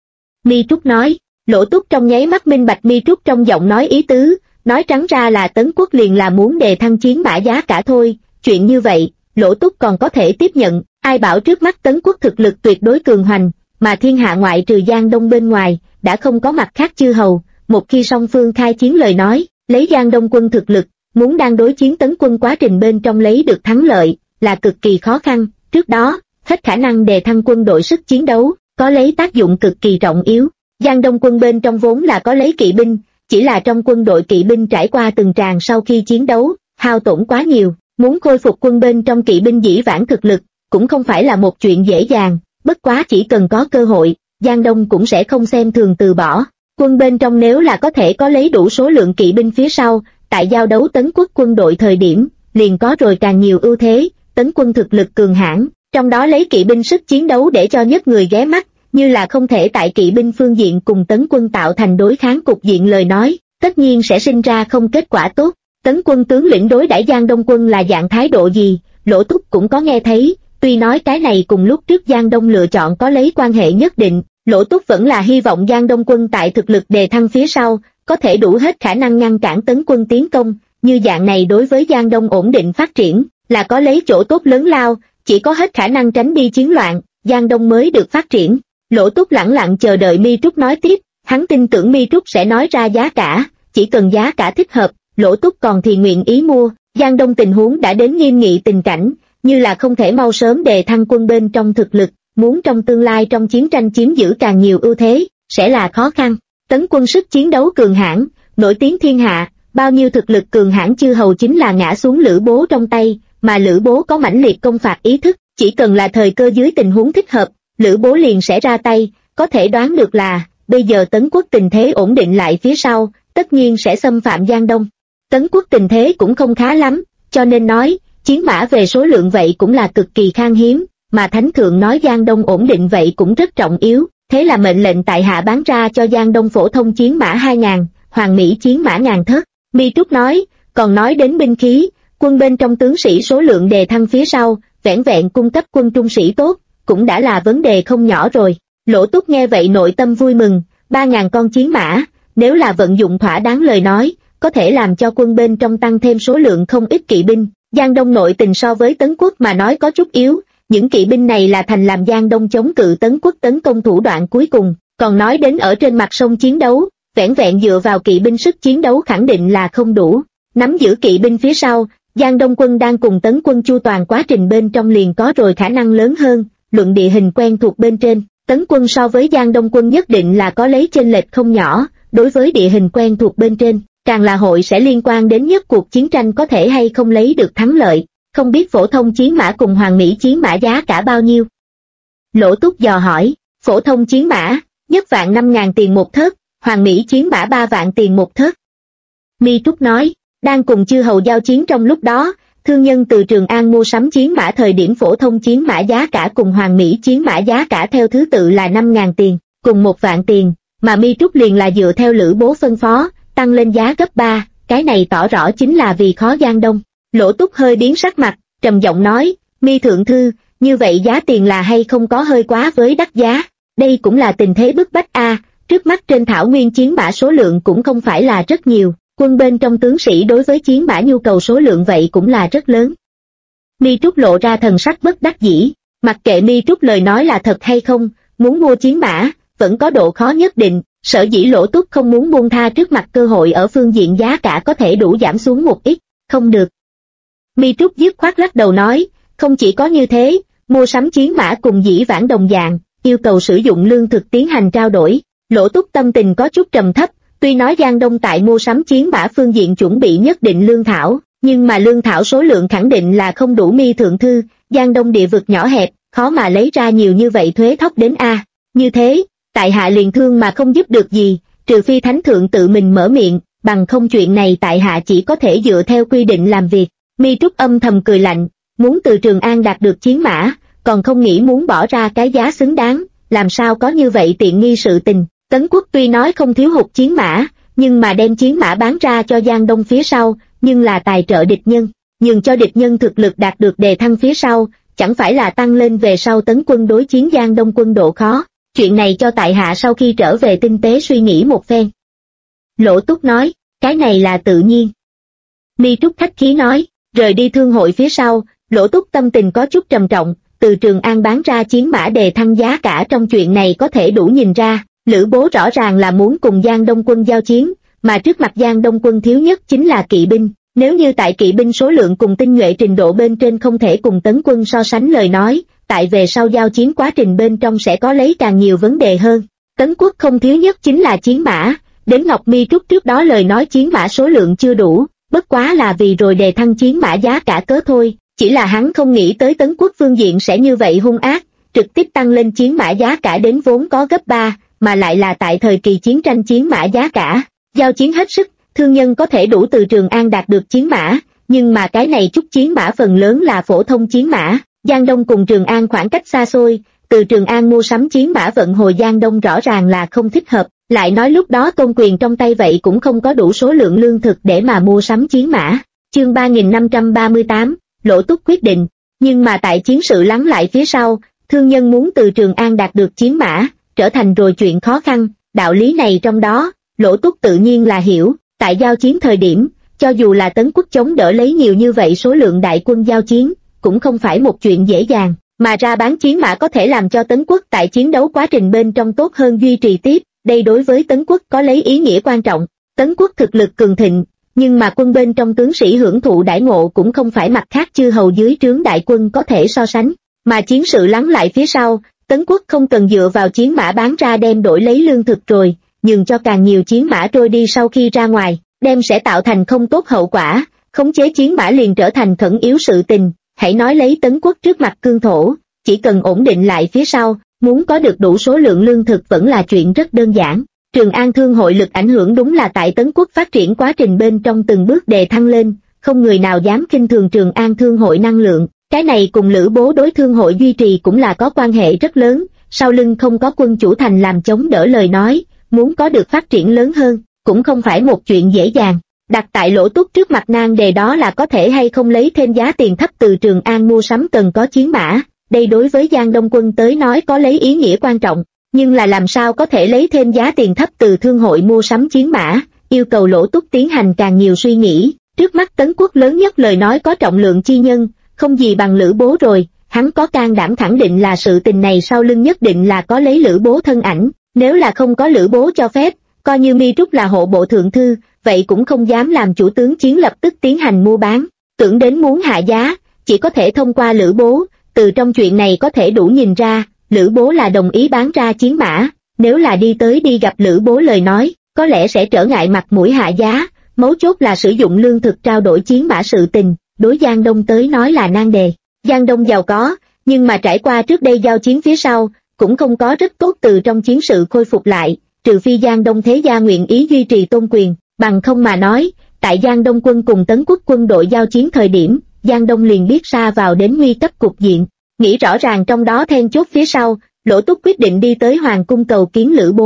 Mi Trúc nói, Lỗ Túc trong nháy mắt minh bạch Mi Trúc trong giọng nói ý tứ, nói trắng ra là Tấn Quốc liền là muốn đề thăng chiến mã giá cả thôi, chuyện như vậy, Lỗ Túc còn có thể tiếp nhận, ai bảo trước mắt Tấn Quốc thực lực tuyệt đối cường hoành, mà thiên hạ ngoại trừ Giang Đông bên ngoài, đã không có mặt khác chư hầu, một khi song phương khai chiến lời nói, lấy Giang Đông quân thực lực, muốn đang đối chiến Tấn quân quá trình bên trong lấy được thắng lợi, là cực kỳ khó khăn, trước đó, hết khả năng đề thăng quân đội sức chiến đấu, có lấy tác dụng cực kỳ trọng yếu. Giang Đông quân bên trong vốn là có lấy kỵ binh, chỉ là trong quân đội kỵ binh trải qua từng tràng sau khi chiến đấu, hao tổn quá nhiều, muốn khôi phục quân bên trong kỵ binh dĩ vãng thực lực, cũng không phải là một chuyện dễ dàng, bất quá chỉ cần có cơ hội, Giang Đông cũng sẽ không xem thường từ bỏ. Quân bên trong nếu là có thể có lấy đủ số lượng kỵ binh phía sau, tại giao đấu Tấn Quốc quân đội thời điểm, liền có rồi càng nhiều ưu thế, Tấn quân thực lực cường hãn, trong đó lấy kỵ binh sức chiến đấu để cho nhất người ghé mắt, như là không thể tại kỵ binh phương diện cùng Tấn quân tạo thành đối kháng cục diện lời nói, tất nhiên sẽ sinh ra không kết quả tốt. Tấn quân tướng lĩnh đối đãi Giang Đông quân là dạng thái độ gì, Lỗ Túc cũng có nghe thấy, tuy nói cái này cùng lúc trước Giang Đông lựa chọn có lấy quan hệ nhất định, Lỗ Túc vẫn là hy vọng Giang Đông quân tại thực lực đề thăng phía sau, có thể đủ hết khả năng ngăn cản Tấn quân tiến công, như dạng này đối với Giang Đông ổn định phát triển, là có lấy chỗ tốt lớn lao, chỉ có hết khả năng tránh đi chiến loạn, Giang Đông mới được phát triển. Lỗ Túc lẳng lặng chờ đợi Mi Trúc nói tiếp, hắn tin tưởng Mi Trúc sẽ nói ra giá cả, chỉ cần giá cả thích hợp, Lỗ Túc còn thì nguyện ý mua. Giang Đông tình huống đã đến nghiêm nghị tình cảnh, như là không thể mau sớm đề thăng quân bên trong thực lực, muốn trong tương lai trong chiến tranh chiếm giữ càng nhiều ưu thế, sẽ là khó khăn. Tấn quân sức chiến đấu cường hãn, nổi tiếng thiên hạ, bao nhiêu thực lực cường hãn chư hầu chính là ngã xuống Lữ Bố trong tay, mà Lữ Bố có mãnh liệt công phạt ý thức, chỉ cần là thời cơ dưới tình huống thích hợp, Lữ Bố liền sẽ ra tay, có thể đoán được là, bây giờ Tấn quốc tình thế ổn định lại phía sau, tất nhiên sẽ xâm phạm Giang Đông. Tấn quốc tình thế cũng không khá lắm, cho nên nói, chiến mã về số lượng vậy cũng là cực kỳ khan hiếm, mà Thánh Thượng nói Giang Đông ổn định vậy cũng rất trọng yếu, thế là mệnh lệnh tại hạ bán ra cho Giang Đông phổ thông chiến mã 2.000, Hoàng Mỹ chiến mã 1.000 thớt. Mi Trúc nói, còn nói đến binh khí, quân bên trong tướng sĩ số lượng đề thăng phía sau, vẻn vẹn cung cấp quân trung sĩ tốt, cũng đã là vấn đề không nhỏ rồi. Lỗ Túc nghe vậy nội tâm vui mừng, 3.000 con chiến mã, nếu là vận dụng thỏa đáng lời nói, có thể làm cho quân bên trong tăng thêm số lượng không ít kỵ binh. Giang Đông nội tình so với Tấn quốc mà nói có chút yếu, những kỵ binh này là thành làm Giang Đông chống cự Tấn quốc tấn công thủ đoạn cuối cùng, còn nói đến ở trên mặt sông chiến đấu, vẻn vẹn dựa vào kỵ binh sức chiến đấu khẳng định là không đủ. Nắm giữ kỵ binh phía sau, Giang Đông quân đang cùng Tấn quân chu toàn quá trình bên trong liền có rồi khả năng lớn hơn, luận địa hình quen thuộc bên trên, Tấn quân so với Giang Đông quân nhất định là có lấy chênh lệch không nhỏ, đối với địa hình quen thuộc bên trên, càng là hội sẽ liên quan đến nhất cuộc chiến tranh có thể hay không lấy được thắng lợi, không biết phổ thông chiến mã cùng Hoàng Mỹ chiến mã giá cả bao nhiêu. Lỗ Túc dò hỏi, phổ thông chiến mã, nhất vạn 5.000 tiền một thớt, Hoàng Mỹ chiến mã 3 vạn tiền một thớt. Mi Trúc nói, đang cùng chư hầu giao chiến trong lúc đó, thương nhân từ Trường An mua sắm chiến mã thời điểm phổ thông chiến mã giá cả cùng Hoàng Mỹ chiến mã giá cả theo thứ tự là 5.000 tiền, cùng 1 vạn tiền, mà Mi Trúc liền là dựa theo Lữ Bố phân phó, tăng lên giá gấp 3, cái này tỏ rõ chính là vì khó Giang Đông. Lỗ Túc hơi biến sắc mặt, trầm giọng nói, Mi thượng thư, như vậy giá tiền là hay không có hơi quá với đắt giá, đây cũng là tình thế bức bách a. Trước mắt trên thảo nguyên chiến mã số lượng cũng không phải là rất nhiều, quân bên trong tướng sĩ đối với chiến mã nhu cầu số lượng vậy cũng là rất lớn. Mi Trúc lộ ra thần sắc bất đắc dĩ, mặc kệ Mi Trúc lời nói là thật hay không, muốn mua chiến mã, vẫn có độ khó nhất định, sở dĩ Lỗ Túc không muốn buông tha trước mặt cơ hội ở phương diện giá cả có thể đủ giảm xuống một ít, không được. Mi Trúc dứt khoát lắc đầu nói, không chỉ có như thế, mua sắm chiến mã cùng dĩ vãng đồng dạng, yêu cầu sử dụng lương thực tiến hành trao đổi. Lỗ Túc tâm tình có chút trầm thấp, tuy nói Giang Đông tại mua sắm chiến mã phương diện chuẩn bị nhất định lương thảo, nhưng mà lương thảo số lượng khẳng định là không đủ. Mi thượng thư, Giang Đông địa vực nhỏ hẹp, khó mà lấy ra nhiều như vậy thuế thóc đến a. Như thế, tại hạ liền thương mà không giúp được gì, trừ phi thánh thượng tự mình mở miệng, bằng không chuyện này tại hạ chỉ có thể dựa theo quy định làm việc. Mi Trúc âm thầm cười lạnh, muốn từ Trường An đạt được chiến mã, còn không nghĩ muốn bỏ ra cái giá xứng đáng, làm sao có như vậy tiện nghi sự tình. Tấn Quốc tuy nói không thiếu hụt chiến mã, nhưng mà đem chiến mã bán ra cho Giang Đông phía sau, nhưng là tài trợ địch nhân, nhường cho địch nhân thực lực đạt được đề thăng phía sau, chẳng phải là tăng lên về sau tấn quân đối chiến Giang Đông quân độ khó. Chuyện này cho tại hạ sau khi trở về tinh tế suy nghĩ một phen. Lỗ Túc nói, cái này là tự nhiên. Mi Trúc khách khí nói, rời đi thương hội phía sau, Lỗ Túc tâm tình có chút trầm trọng, từ Trường An bán ra chiến mã đề thăng giá cả trong chuyện này có thể đủ nhìn ra, Lữ Bố rõ ràng là muốn cùng Giang Đông quân giao chiến, mà trước mặt Giang Đông quân thiếu nhất chính là kỵ binh, nếu như tại kỵ binh số lượng cùng tinh nhuệ trình độ bên trên không thể cùng tấn quân so sánh lời nói, tại về sau giao chiến quá trình bên trong sẽ có lấy càng nhiều vấn đề hơn. Tấn quốc không thiếu nhất chính là chiến mã, đến Ngọc Mi Trúc trước đó lời nói chiến mã số lượng chưa đủ, bất quá là vì rồi đề thăng chiến mã giá cả cớ thôi, chỉ là hắn không nghĩ tới tấn quốc phương diện sẽ như vậy hung ác, trực tiếp tăng lên chiến mã giá cả đến vốn có gấp 3, mà lại là tại thời kỳ chiến tranh chiến mã giá cả, giao chiến hết sức, thương nhân có thể đủ từ Trường An đạt được chiến mã, nhưng mà cái này chút chiến mã phần lớn là phổ thông chiến mã, Giang Đông cùng Trường An khoảng cách xa xôi, từ Trường An mua sắm chiến mã vận hồi Giang Đông rõ ràng là không thích hợp, lại nói lúc đó tôn quyền trong tay vậy cũng không có đủ số lượng lương thực để mà mua sắm chiến mã. Chương 3538, Lỗ Túc quyết định, nhưng mà tại chiến sự lắng lại phía sau, thương nhân muốn từ Trường An đạt được chiến mã, trở thành rồi chuyện khó khăn, đạo lý này trong đó, Lỗ Túc tự nhiên là hiểu, tại giao chiến thời điểm, cho dù là tấn quốc chống đỡ lấy nhiều như vậy số lượng đại quân giao chiến, cũng không phải một chuyện dễ dàng, mà ra bán chiến mã có thể làm cho tấn quốc tại chiến đấu quá trình bên trong tốt hơn duy trì tiếp, đây đối với tấn quốc có lấy ý nghĩa quan trọng. Tấn quốc thực lực cường thịnh, nhưng mà quân bên trong tướng sĩ hưởng thụ đãi ngộ cũng không phải mặt khác chư hầu dưới trướng đại quân có thể so sánh, mà chiến sự lắng lại phía sau, tấn quốc không cần dựa vào chiến mã bán ra đem đổi lấy lương thực rồi, nhường cho càng nhiều chiến mã trôi đi sau khi ra ngoài, đem sẽ tạo thành không tốt hậu quả, khống chế chiến mã liền trở thành khẩn yếu sự tình. Hãy nói lấy tấn quốc trước mặt cương thổ, chỉ cần ổn định lại phía sau, muốn có được đủ số lượng lương thực vẫn là chuyện rất đơn giản. Trường An thương hội lực ảnh hưởng đúng là tại tấn quốc phát triển quá trình bên trong từng bước đề thăng lên, không người nào dám khinh thường Trường An thương hội năng lượng, cái này cùng Lữ Bố đối thương hội duy trì cũng là có quan hệ rất lớn, sau lưng không có quân chủ thành làm chống đỡ lời nói, muốn có được phát triển lớn hơn, cũng không phải một chuyện dễ dàng. Đặt tại Lỗ Túc trước mặt nan đề đó là có thể hay không lấy thêm giá tiền thấp từ Trường An mua sắm cần có chiến mã, đây đối với Giang Đông quân tới nói có lấy ý nghĩa quan trọng, nhưng là làm sao có thể lấy thêm giá tiền thấp từ thương hội mua sắm chiến mã, yêu cầu Lỗ Túc tiến hành càng nhiều suy nghĩ, trước mắt tấn quốc lớn nhất lời nói có trọng lượng chi nhân, không gì bằng Lữ Bố rồi, hắn có can đảm khẳng định là sự tình này sau lưng nhất định là có lấy Lữ Bố thân ảnh, nếu là không có Lữ Bố cho phép, coi như Mi Trúc là hộ bộ thượng thư, vậy cũng không dám làm chủ tướng chiến lập tức tiến hành mua bán, tưởng đến muốn hạ giá, chỉ có thể thông qua Lữ Bố, từ trong chuyện này có thể đủ nhìn ra, Lữ Bố là đồng ý bán ra chiến mã, nếu là đi gặp Lữ Bố lời nói, có lẽ sẽ trở ngại mặt mũi hạ giá, mấu chốt là sử dụng lương thực trao đổi chiến mã sự tình, đối Giang Đông tới nói là nan đề. Giang Đông giàu có, nhưng mà trải qua trước đây giao chiến phía sau, cũng không có rất tốt từ trong chiến sự khôi phục lại, trừ phi Giang Đông thế gia nguyện ý duy trì tôn quyền, bằng không mà nói, tại Giang Đông quân cùng tấn quốc quân đội giao chiến thời điểm, Giang Đông liền biết sa vào đến nguy cấp cục diện. Nghĩ rõ ràng trong đó then chốt phía sau, Lỗ Túc quyết định đi tới Hoàng cung cầu kiến Lữ Bố.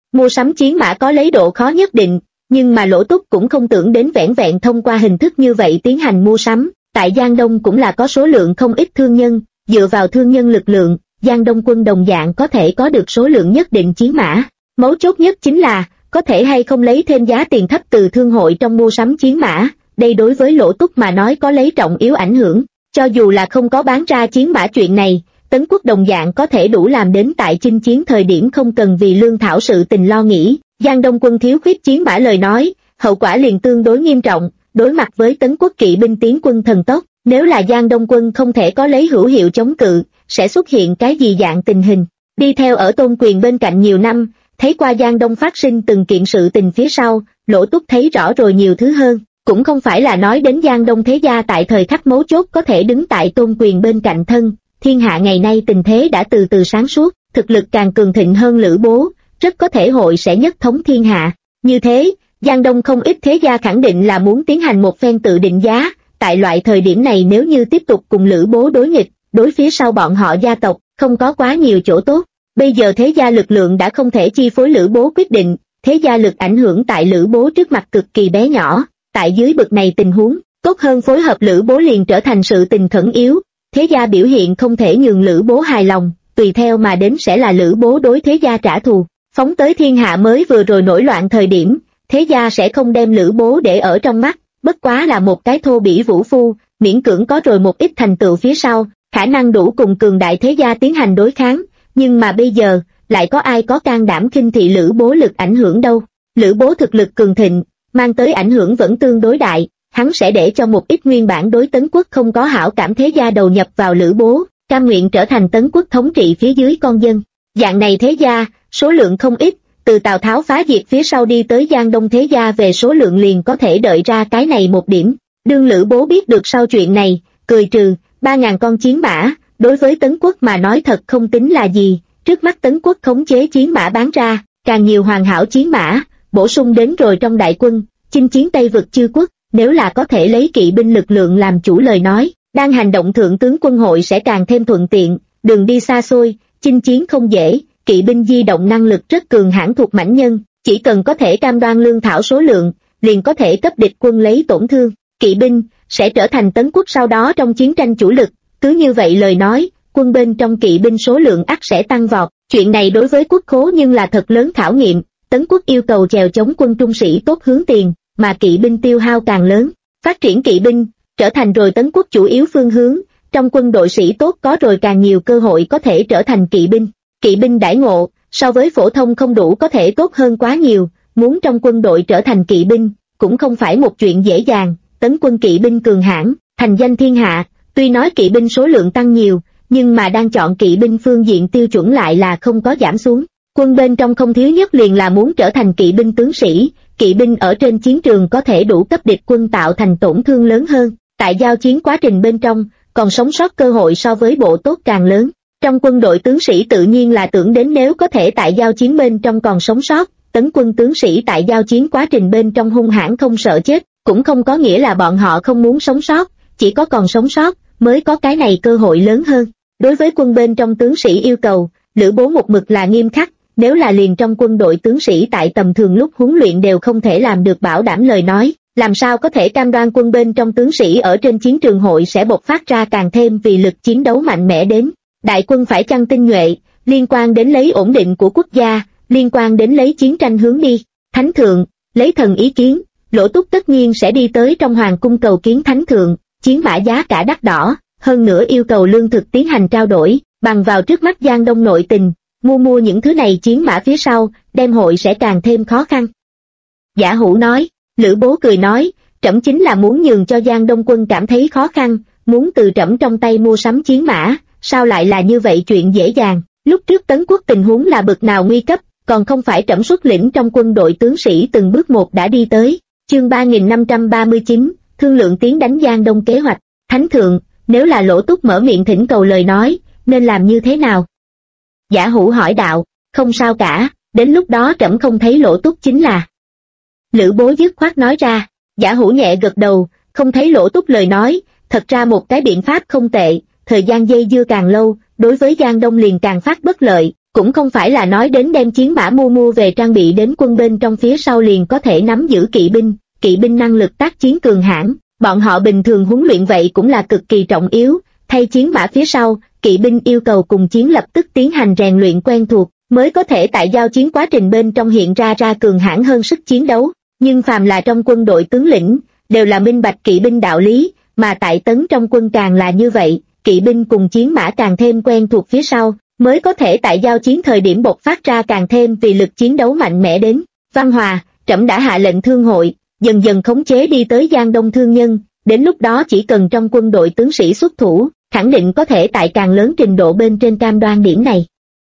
Mua sắm chiến mã có lấy độ khó nhất định, nhưng mà Lỗ Túc cũng không tưởng đến vẻn vẹn thông qua hình thức như vậy tiến hành mua sắm. Tại Giang Đông cũng là có số lượng không ít thương nhân, dựa vào thương nhân lực lượng, Giang Đông quân đồng dạng có thể có được số lượng nhất định chiến mã. Mấu chốt nhất chính là, có thể hay không lấy thêm giá tiền thấp từ thương hội trong mua sắm chiến mã, đây đối với Lỗ Túc mà nói có lấy trọng yếu ảnh hưởng. Cho dù là không có bán ra chiến mã chuyện này, Tấn Quốc đồng dạng có thể đủ làm đến tại chinh chiến thời điểm không cần vì lương thảo sự tình lo nghĩ. Giang Đông quân thiếu khuyết chiến mã lời nói, hậu quả liền tương đối nghiêm trọng, đối mặt với Tấn Quốc kỵ binh tiến quân thần tốc, nếu là Giang Đông quân không thể có lấy hữu hiệu chống cự, sẽ xuất hiện cái gì dạng tình hình. Đi theo ở Tôn Quyền bên cạnh nhiều năm, thấy qua Giang Đông phát sinh từng kiện sự tình phía sau, Lỗ Túc thấy rõ rồi nhiều thứ hơn, cũng không phải là nói đến Giang Đông thế gia tại thời khắc mấu chốt có thể đứng tại Tôn Quyền bên cạnh thân, thiên hạ ngày nay tình thế đã từ từ sáng suốt, thực lực càng cường thịnh hơn Lữ Bố, rất có thể hội sẽ nhất thống thiên hạ. Như thế, Giang Đông không ít thế gia khẳng định là muốn tiến hành một phen tự định giá, tại loại thời điểm này nếu như tiếp tục cùng Lữ Bố đối nghịch, đối phía sau bọn họ gia tộc, không có quá nhiều chỗ tốt. Bây giờ thế gia lực lượng đã không thể chi phối Lữ Bố quyết định, thế gia lực ảnh hưởng tại Lữ Bố trước mặt cực kỳ bé nhỏ, tại dưới bực này tình huống, tốt hơn phối hợp Lữ Bố liền trở thành sự tình khẩn yếu, thế gia biểu hiện không thể nhường Lữ Bố hài lòng, tùy theo mà đến sẽ là Lữ Bố đối thế gia trả thù. Phóng tới thiên hạ mới vừa rồi nổi loạn thời điểm, thế gia sẽ không đem Lữ Bố để ở trong mắt, bất quá là một cái thô bỉ vũ phu, miễn cưỡng có rồi một ít thành tựu phía sau, khả năng đủ cùng cường đại thế gia tiến hành đối kháng, nhưng mà bây giờ, lại có ai có can đảm khinh thị Lữ Bố lực ảnh hưởng đâu. Lữ Bố thực lực cường thịnh, mang tới ảnh hưởng vẫn tương đối đại, hắn sẽ để cho một ít nguyên bản đối Tấn Quốc không có hảo cảm thế gia đầu nhập vào Lữ Bố, cam nguyện trở thành Tấn Quốc thống trị phía dưới con dân. Dạng này thế gia, số lượng không ít, từ Tào Tháo phá diệt phía sau đi tới Giang Đông thế gia về số lượng liền có thể đợi ra cái này một điểm. Đương Lữ Bố biết được sau chuyện này, cười trừ, 3.000 con chiến mã, đối với Tấn Quốc mà nói thật không tính là gì, trước mắt Tấn Quốc khống chế chiến mã bán ra, càng nhiều hoàn hảo chiến mã, bổ sung đến rồi trong đại quân, chinh chiến Tây vực chư quốc, nếu là có thể lấy kỵ binh lực lượng làm chủ lời nói, đang hành động thượng tướng quân hội sẽ càng thêm thuận tiện, đường đi xa xôi, chinh chiến không dễ, kỵ binh di động năng lực rất cường hãn thuộc mãnh nhân, chỉ cần có thể cam đoan lương thảo số lượng, liền có thể cấp địch quân lấy tổn thương, kỵ binh sẽ trở thành Tấn Quốc sau đó trong chiến tranh chủ lực, cứ như vậy lời nói, quân bên trong kỵ binh số lượng ắt sẽ tăng vọt, chuyện này đối với quốc khố nhưng là thật lớn khảo nghiệm, Tấn Quốc yêu cầu chèo chống quân trung sĩ tốt hướng tiền, mà kỵ binh tiêu hao càng lớn, phát triển kỵ binh, trở thành rồi Tấn Quốc chủ yếu phương hướng, trong quân đội sĩ tốt có rồi càng nhiều cơ hội có thể trở thành kỵ binh đãi ngộ, so với phổ thông không đủ có thể tốt hơn quá nhiều, muốn trong quân đội trở thành kỵ binh, cũng không phải một chuyện dễ dàng, Tấn quân kỵ binh cường hãn, thành danh thiên hạ, tuy nói kỵ binh số lượng tăng nhiều, nhưng mà đang chọn kỵ binh phương diện tiêu chuẩn lại là không có giảm xuống. Quân bên trong không thiếu nhất liền là muốn trở thành kỵ binh tướng sĩ, kỵ binh ở trên chiến trường có thể đủ cấp địch quân tạo thành tổn thương lớn hơn, tại giao chiến quá trình bên trong, còn sống sót cơ hội so với bộ tốt càng lớn. Trong quân đội tướng sĩ tự nhiên là tưởng đến nếu có thể tại giao chiến bên trong còn sống sót, Tấn quân tướng sĩ tại giao chiến quá trình bên trong hung hãn không sợ chết, cũng không có nghĩa là bọn họ không muốn sống sót, chỉ có còn sống sót mới có cái này cơ hội lớn hơn. Đối với quân bên trong tướng sĩ yêu cầu, Lữ Bố một mực là nghiêm khắc, nếu là liền trong quân đội tướng sĩ tại tầm thường lúc huấn luyện đều không thể làm được bảo đảm lời nói, làm sao có thể cam đoan quân bên trong tướng sĩ ở trên chiến trường hội sẽ bộc phát ra càng thêm vì lực chiến đấu mạnh mẽ đến. Đại quân phải chăng tinh nhuệ, liên quan đến lấy ổn định của quốc gia, liên quan đến lấy chiến tranh hướng đi. Thánh thượng, lấy thần ý kiến, Lỗ Túc tất nhiên sẽ đi tới trong hoàng cung cầu kiến thánh thượng, chiến mã giá cả đắt đỏ, hơn nữa yêu cầu lương thực tiến hành trao đổi, bằng vào trước mắt Giang Đông nội tình, mua những thứ này chiến mã phía sau, đem hội sẽ càng thêm khó khăn. Giả Hủ nói, Lữ Bố cười nói, trẫm chính là muốn nhường cho Giang Đông quân cảm thấy khó khăn, muốn từ trẫm trong tay mua sắm chiến mã, sao lại là như vậy chuyện dễ dàng, lúc trước Tấn Quốc tình huống là bực nào nguy cấp, còn không phải trẫm xuất lĩnh trong quân đội tướng sĩ từng bước một đã đi tới. Chương 3539, thương lượng tiến đánh Giang Đông kế hoạch. Thánh thượng, nếu là Lỗ Túc mở miệng thỉnh cầu lời nói, nên làm như thế nào? Giả Hủ hỏi đạo, không sao cả, đến lúc đó trẫm không thấy Lỗ Túc chính là. Lữ Bố dứt khoát nói ra. Giả Hủ nhẹ gật đầu, không thấy Lỗ Túc lời nói, thật ra một cái biện pháp không tệ, thời gian dây dưa càng lâu, đối với Giang Đông liền càng phát bất lợi, Cũng không phải là nói đến đem chiến mã mua về trang bị đến quân bên trong phía sau liền có thể nắm giữ kỵ binh năng lực tác chiến cường hãn, bọn họ bình thường huấn luyện vậy cũng là cực kỳ trọng yếu, thay chiến mã phía sau, kỵ binh yêu cầu cùng chiến lập tức tiến hành rèn luyện quen thuộc, mới có thể tại giao chiến quá trình bên trong hiện ra cường hãn hơn sức chiến đấu, nhưng phàm là trong quân đội tướng lĩnh, đều là minh bạch kỵ binh đạo lý, mà tại Tấn trong quân càng là như vậy, kỵ binh cùng chiến mã càng thêm quen thuộc phía sau, mới có thể tại giao chiến thời điểm bộc phát ra càng thêm vì lực chiến đấu mạnh mẽ đến. Văn Hòa, trẫm đã hạ lệnh thương hội, dần dần khống chế đi tới Giang Đông thương nhân, đến lúc đó chỉ cần trong quân đội tướng sĩ xuất thủ, khẳng định có thể tại càng lớn trình độ bên trên cam đoan điểm này.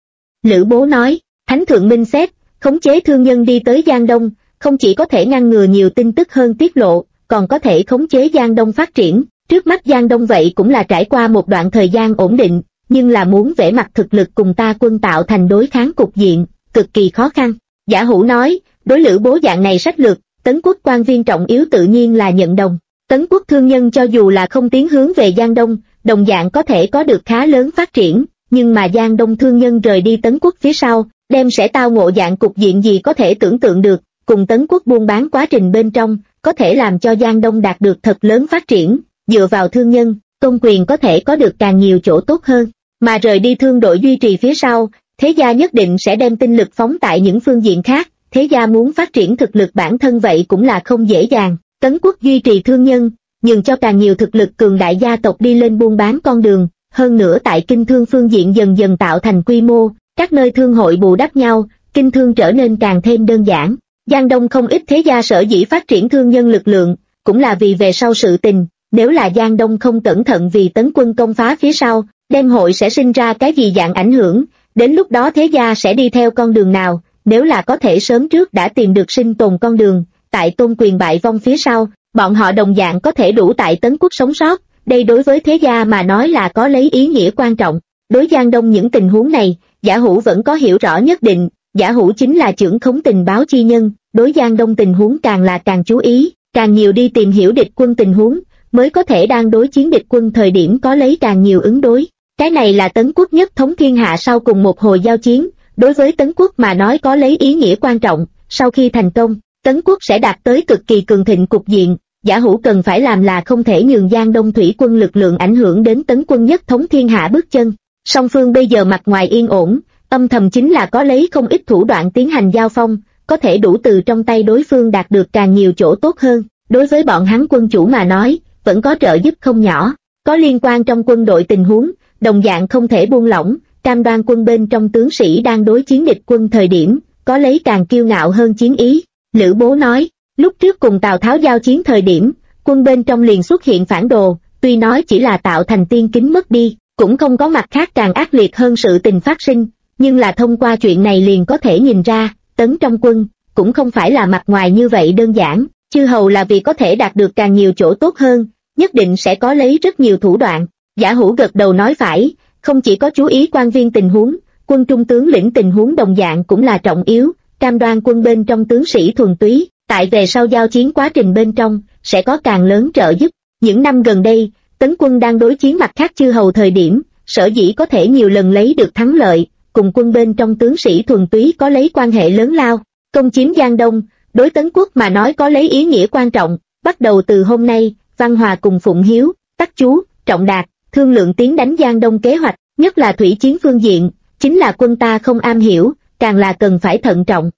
Lữ Bố nói, Thánh thượng minh xét, khống chế thương nhân đi tới Giang Đông, không chỉ có thể ngăn ngừa nhiều tin tức hơn tiết lộ, còn có thể khống chế Giang Đông phát triển. Trước mắt Giang Đông vậy cũng là trải qua một đoạn thời gian ổn định, nhưng là muốn vẽ mặt thực lực cùng ta quân tạo thành đối kháng cục diện, cực kỳ khó khăn. Giả Hữu nói, đối Lữ Bố dạng này sách lược, Tấn quốc quan viên trọng yếu tự nhiên là nhận đồng. Tấn quốc thương nhân cho dù là không tiến hướng về Giang Đông, đồng dạng có thể có được khá lớn phát triển, nhưng mà Giang Đông thương nhân rời đi Tấn quốc phía sau, đem sẽ tao ngộ dạng cục diện gì có thể tưởng tượng được, cùng Tấn quốc buôn bán quá trình bên trong, có thể làm cho Giang Đông đạt được thật lớn phát triển, dựa vào thương nhân, công quyền có thể có được càng nhiều chỗ tốt hơn, mà rời đi thương đội duy trì phía sau, thế gia nhất định sẽ đem tinh lực phóng tại những phương diện khác, thế gia muốn phát triển thực lực bản thân vậy cũng là không dễ dàng. Tấn quốc duy trì thương nhân, nhường cho càng nhiều thực lực cường đại gia tộc đi lên buôn bán con đường, hơn nữa tại kinh thương phương diện dần dần tạo thành quy mô, các nơi thương hội bù đắp nhau, kinh thương trở nên càng thêm đơn giản. Giang Đông không ít thế gia sở dĩ phát triển thương nhân lực lượng, cũng là vì về sau sự tình, nếu là Giang Đông không cẩn thận vì Tấn quân công phá phía sau, đem hội sẽ sinh ra cái gì dạng ảnh hưởng, đến lúc đó thế gia sẽ đi theo con đường nào, nếu là có thể sớm trước đã tìm được sinh tồn con đường, tại tôn quyền bại vong phía sau, bọn họ đồng dạng có thể đủ tại Tấn quốc sống sót, đây đối với thế gia mà nói là có lấy ý nghĩa quan trọng. Đối Giang Đông những tình huống này, Giả Hữu vẫn có hiểu rõ nhất định, Giả Hữu chính là trưởng khống tình báo chi nhân, đối Giang Đông tình huống càng là càng chú ý, càng nhiều đi tìm hiểu địch quân tình huống, mới có thể đang đối chiến địch quân thời điểm có lấy càng nhiều ứng đối. Cái này là Tấn quốc nhất thống thiên hạ sau cùng một hồi giao chiến, đối với Tấn quốc mà nói có lấy ý nghĩa quan trọng, sau khi thành công, Tấn quốc sẽ đạt tới cực kỳ cường thịnh cục diện, Giả Hữu cần phải làm là không thể nhường Giang Đông thủy quân lực lượng ảnh hưởng đến Tấn quân nhất thống thiên hạ bước chân. Song phương bây giờ mặt ngoài yên ổn, âm thầm chính là có lấy không ít thủ đoạn tiến hành giao phong, có thể đủ từ trong tay đối phương đạt được càng nhiều chỗ tốt hơn. Đối với bọn hắn quân chủ mà nói, vẫn có trợ giúp không nhỏ, có liên quan trong quân đội tình huống, đồng dạng không thể buông lỏng, cam đoan quân bên trong tướng sĩ đang đối chiến địch quân thời điểm, có lấy càng kiêu ngạo hơn chiến ý. Lữ Bố nói, lúc trước cùng Tào Tháo giao chiến thời điểm, quân bên trong liền xuất hiện phản đồ, tuy nói chỉ là tạo thành tiên kính mất đi, cũng không có mặt khác càng ác liệt hơn sự tình phát sinh, nhưng là thông qua chuyện này liền có thể nhìn ra, Tấn trong quân, cũng không phải là mặt ngoài như vậy đơn giản, chư hầu là vì có thể đạt được càng nhiều chỗ tốt hơn, nhất định sẽ có lấy rất nhiều thủ đoạn. Giả Hữu gật đầu nói phải, không chỉ có chú ý quan viên tình huống, quân trung tướng lĩnh tình huống đồng dạng cũng là trọng yếu, cam đoan quân bên trong tướng sĩ thuần túy, tại về sau giao chiến quá trình bên trong, sẽ có càng lớn trợ giúp. Những năm gần đây, Tấn quân đang đối chiến mặt khác chư hầu thời điểm, sở dĩ có thể nhiều lần lấy được thắng lợi, cùng quân bên trong tướng sĩ thuần túy có lấy quan hệ lớn lao. Công chiếm Giang Đông, đối Tấn quốc mà nói có lấy ý nghĩa quan trọng, bắt đầu từ hôm nay, Văn Hòa cùng Phụng Hiếu, Tắc Chú, Trọng Đạt, thương lượng tiến đánh Giang Đông kế hoạch, nhất là thủy chiến phương diện, chính là quân ta không am hiểu, càng là cần phải thận trọng.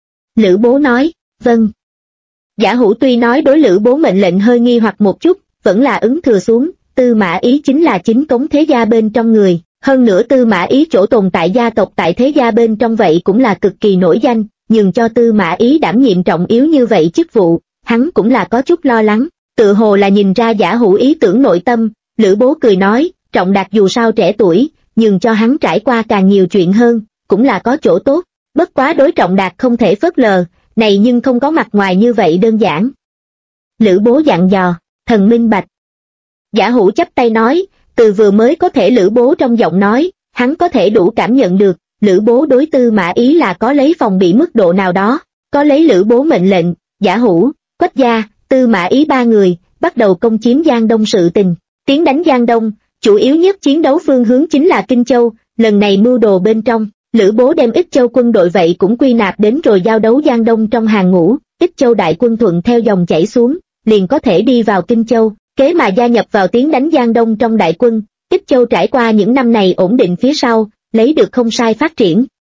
Lữ Bố nói, vâng. Giả Hữu tuy nói đối Lữ Bố mệnh lệnh hơi nghi hoặc một chút, vẫn là ứng thừa xuống, Tư Mã Ý chính là chính cống thế gia bên trong người, hơn nữa Tư Mã Ý chỗ tồn tại gia tộc tại thế gia bên trong vậy cũng là cực kỳ nổi danh, nhường cho Tư Mã Ý đảm nhiệm trọng yếu như vậy chức vụ, hắn cũng là có chút lo lắng, tự hồ là nhìn ra Giả Hữu ý tưởng nội tâm. Lữ Bố cười nói, Trọng Đạt dù sao trẻ tuổi, nhường cho hắn trải qua càng nhiều chuyện hơn, cũng là có chỗ tốt, bất quá đối Trọng Đạt không thể phớt lờ, này nhưng không có mặt ngoài như vậy đơn giản. Lữ Bố dặn dò, thần minh bạch. Giả Hữu chắp tay nói, từ vừa mới có thể Lữ Bố trong giọng nói, hắn có thể đủ cảm nhận được, Lữ Bố đối Tư Mã Ý là có lấy phòng bị mức độ nào đó, có lấy Lữ Bố mệnh lệnh, Giả Hữu, Quách Gia, Tư Mã Ý ba người, bắt đầu công chiếm Giang Đông sự tình. Tiến đánh Giang Đông, chủ yếu nhất chiến đấu phương hướng chính là Kinh Châu, lần này mưu đồ bên trong, Lữ Bố đem Ích Châu quân đội vậy cũng quy nạp đến rồi giao đấu Giang Đông trong hàng ngũ, Ích Châu đại quân thuận theo dòng chảy xuống, liền có thể đi vào Kinh Châu, kế mà gia nhập vào tiến đánh Giang Đông trong đại quân. Ích Châu trải qua những năm này ổn định phía sau, lấy được không sai phát triển.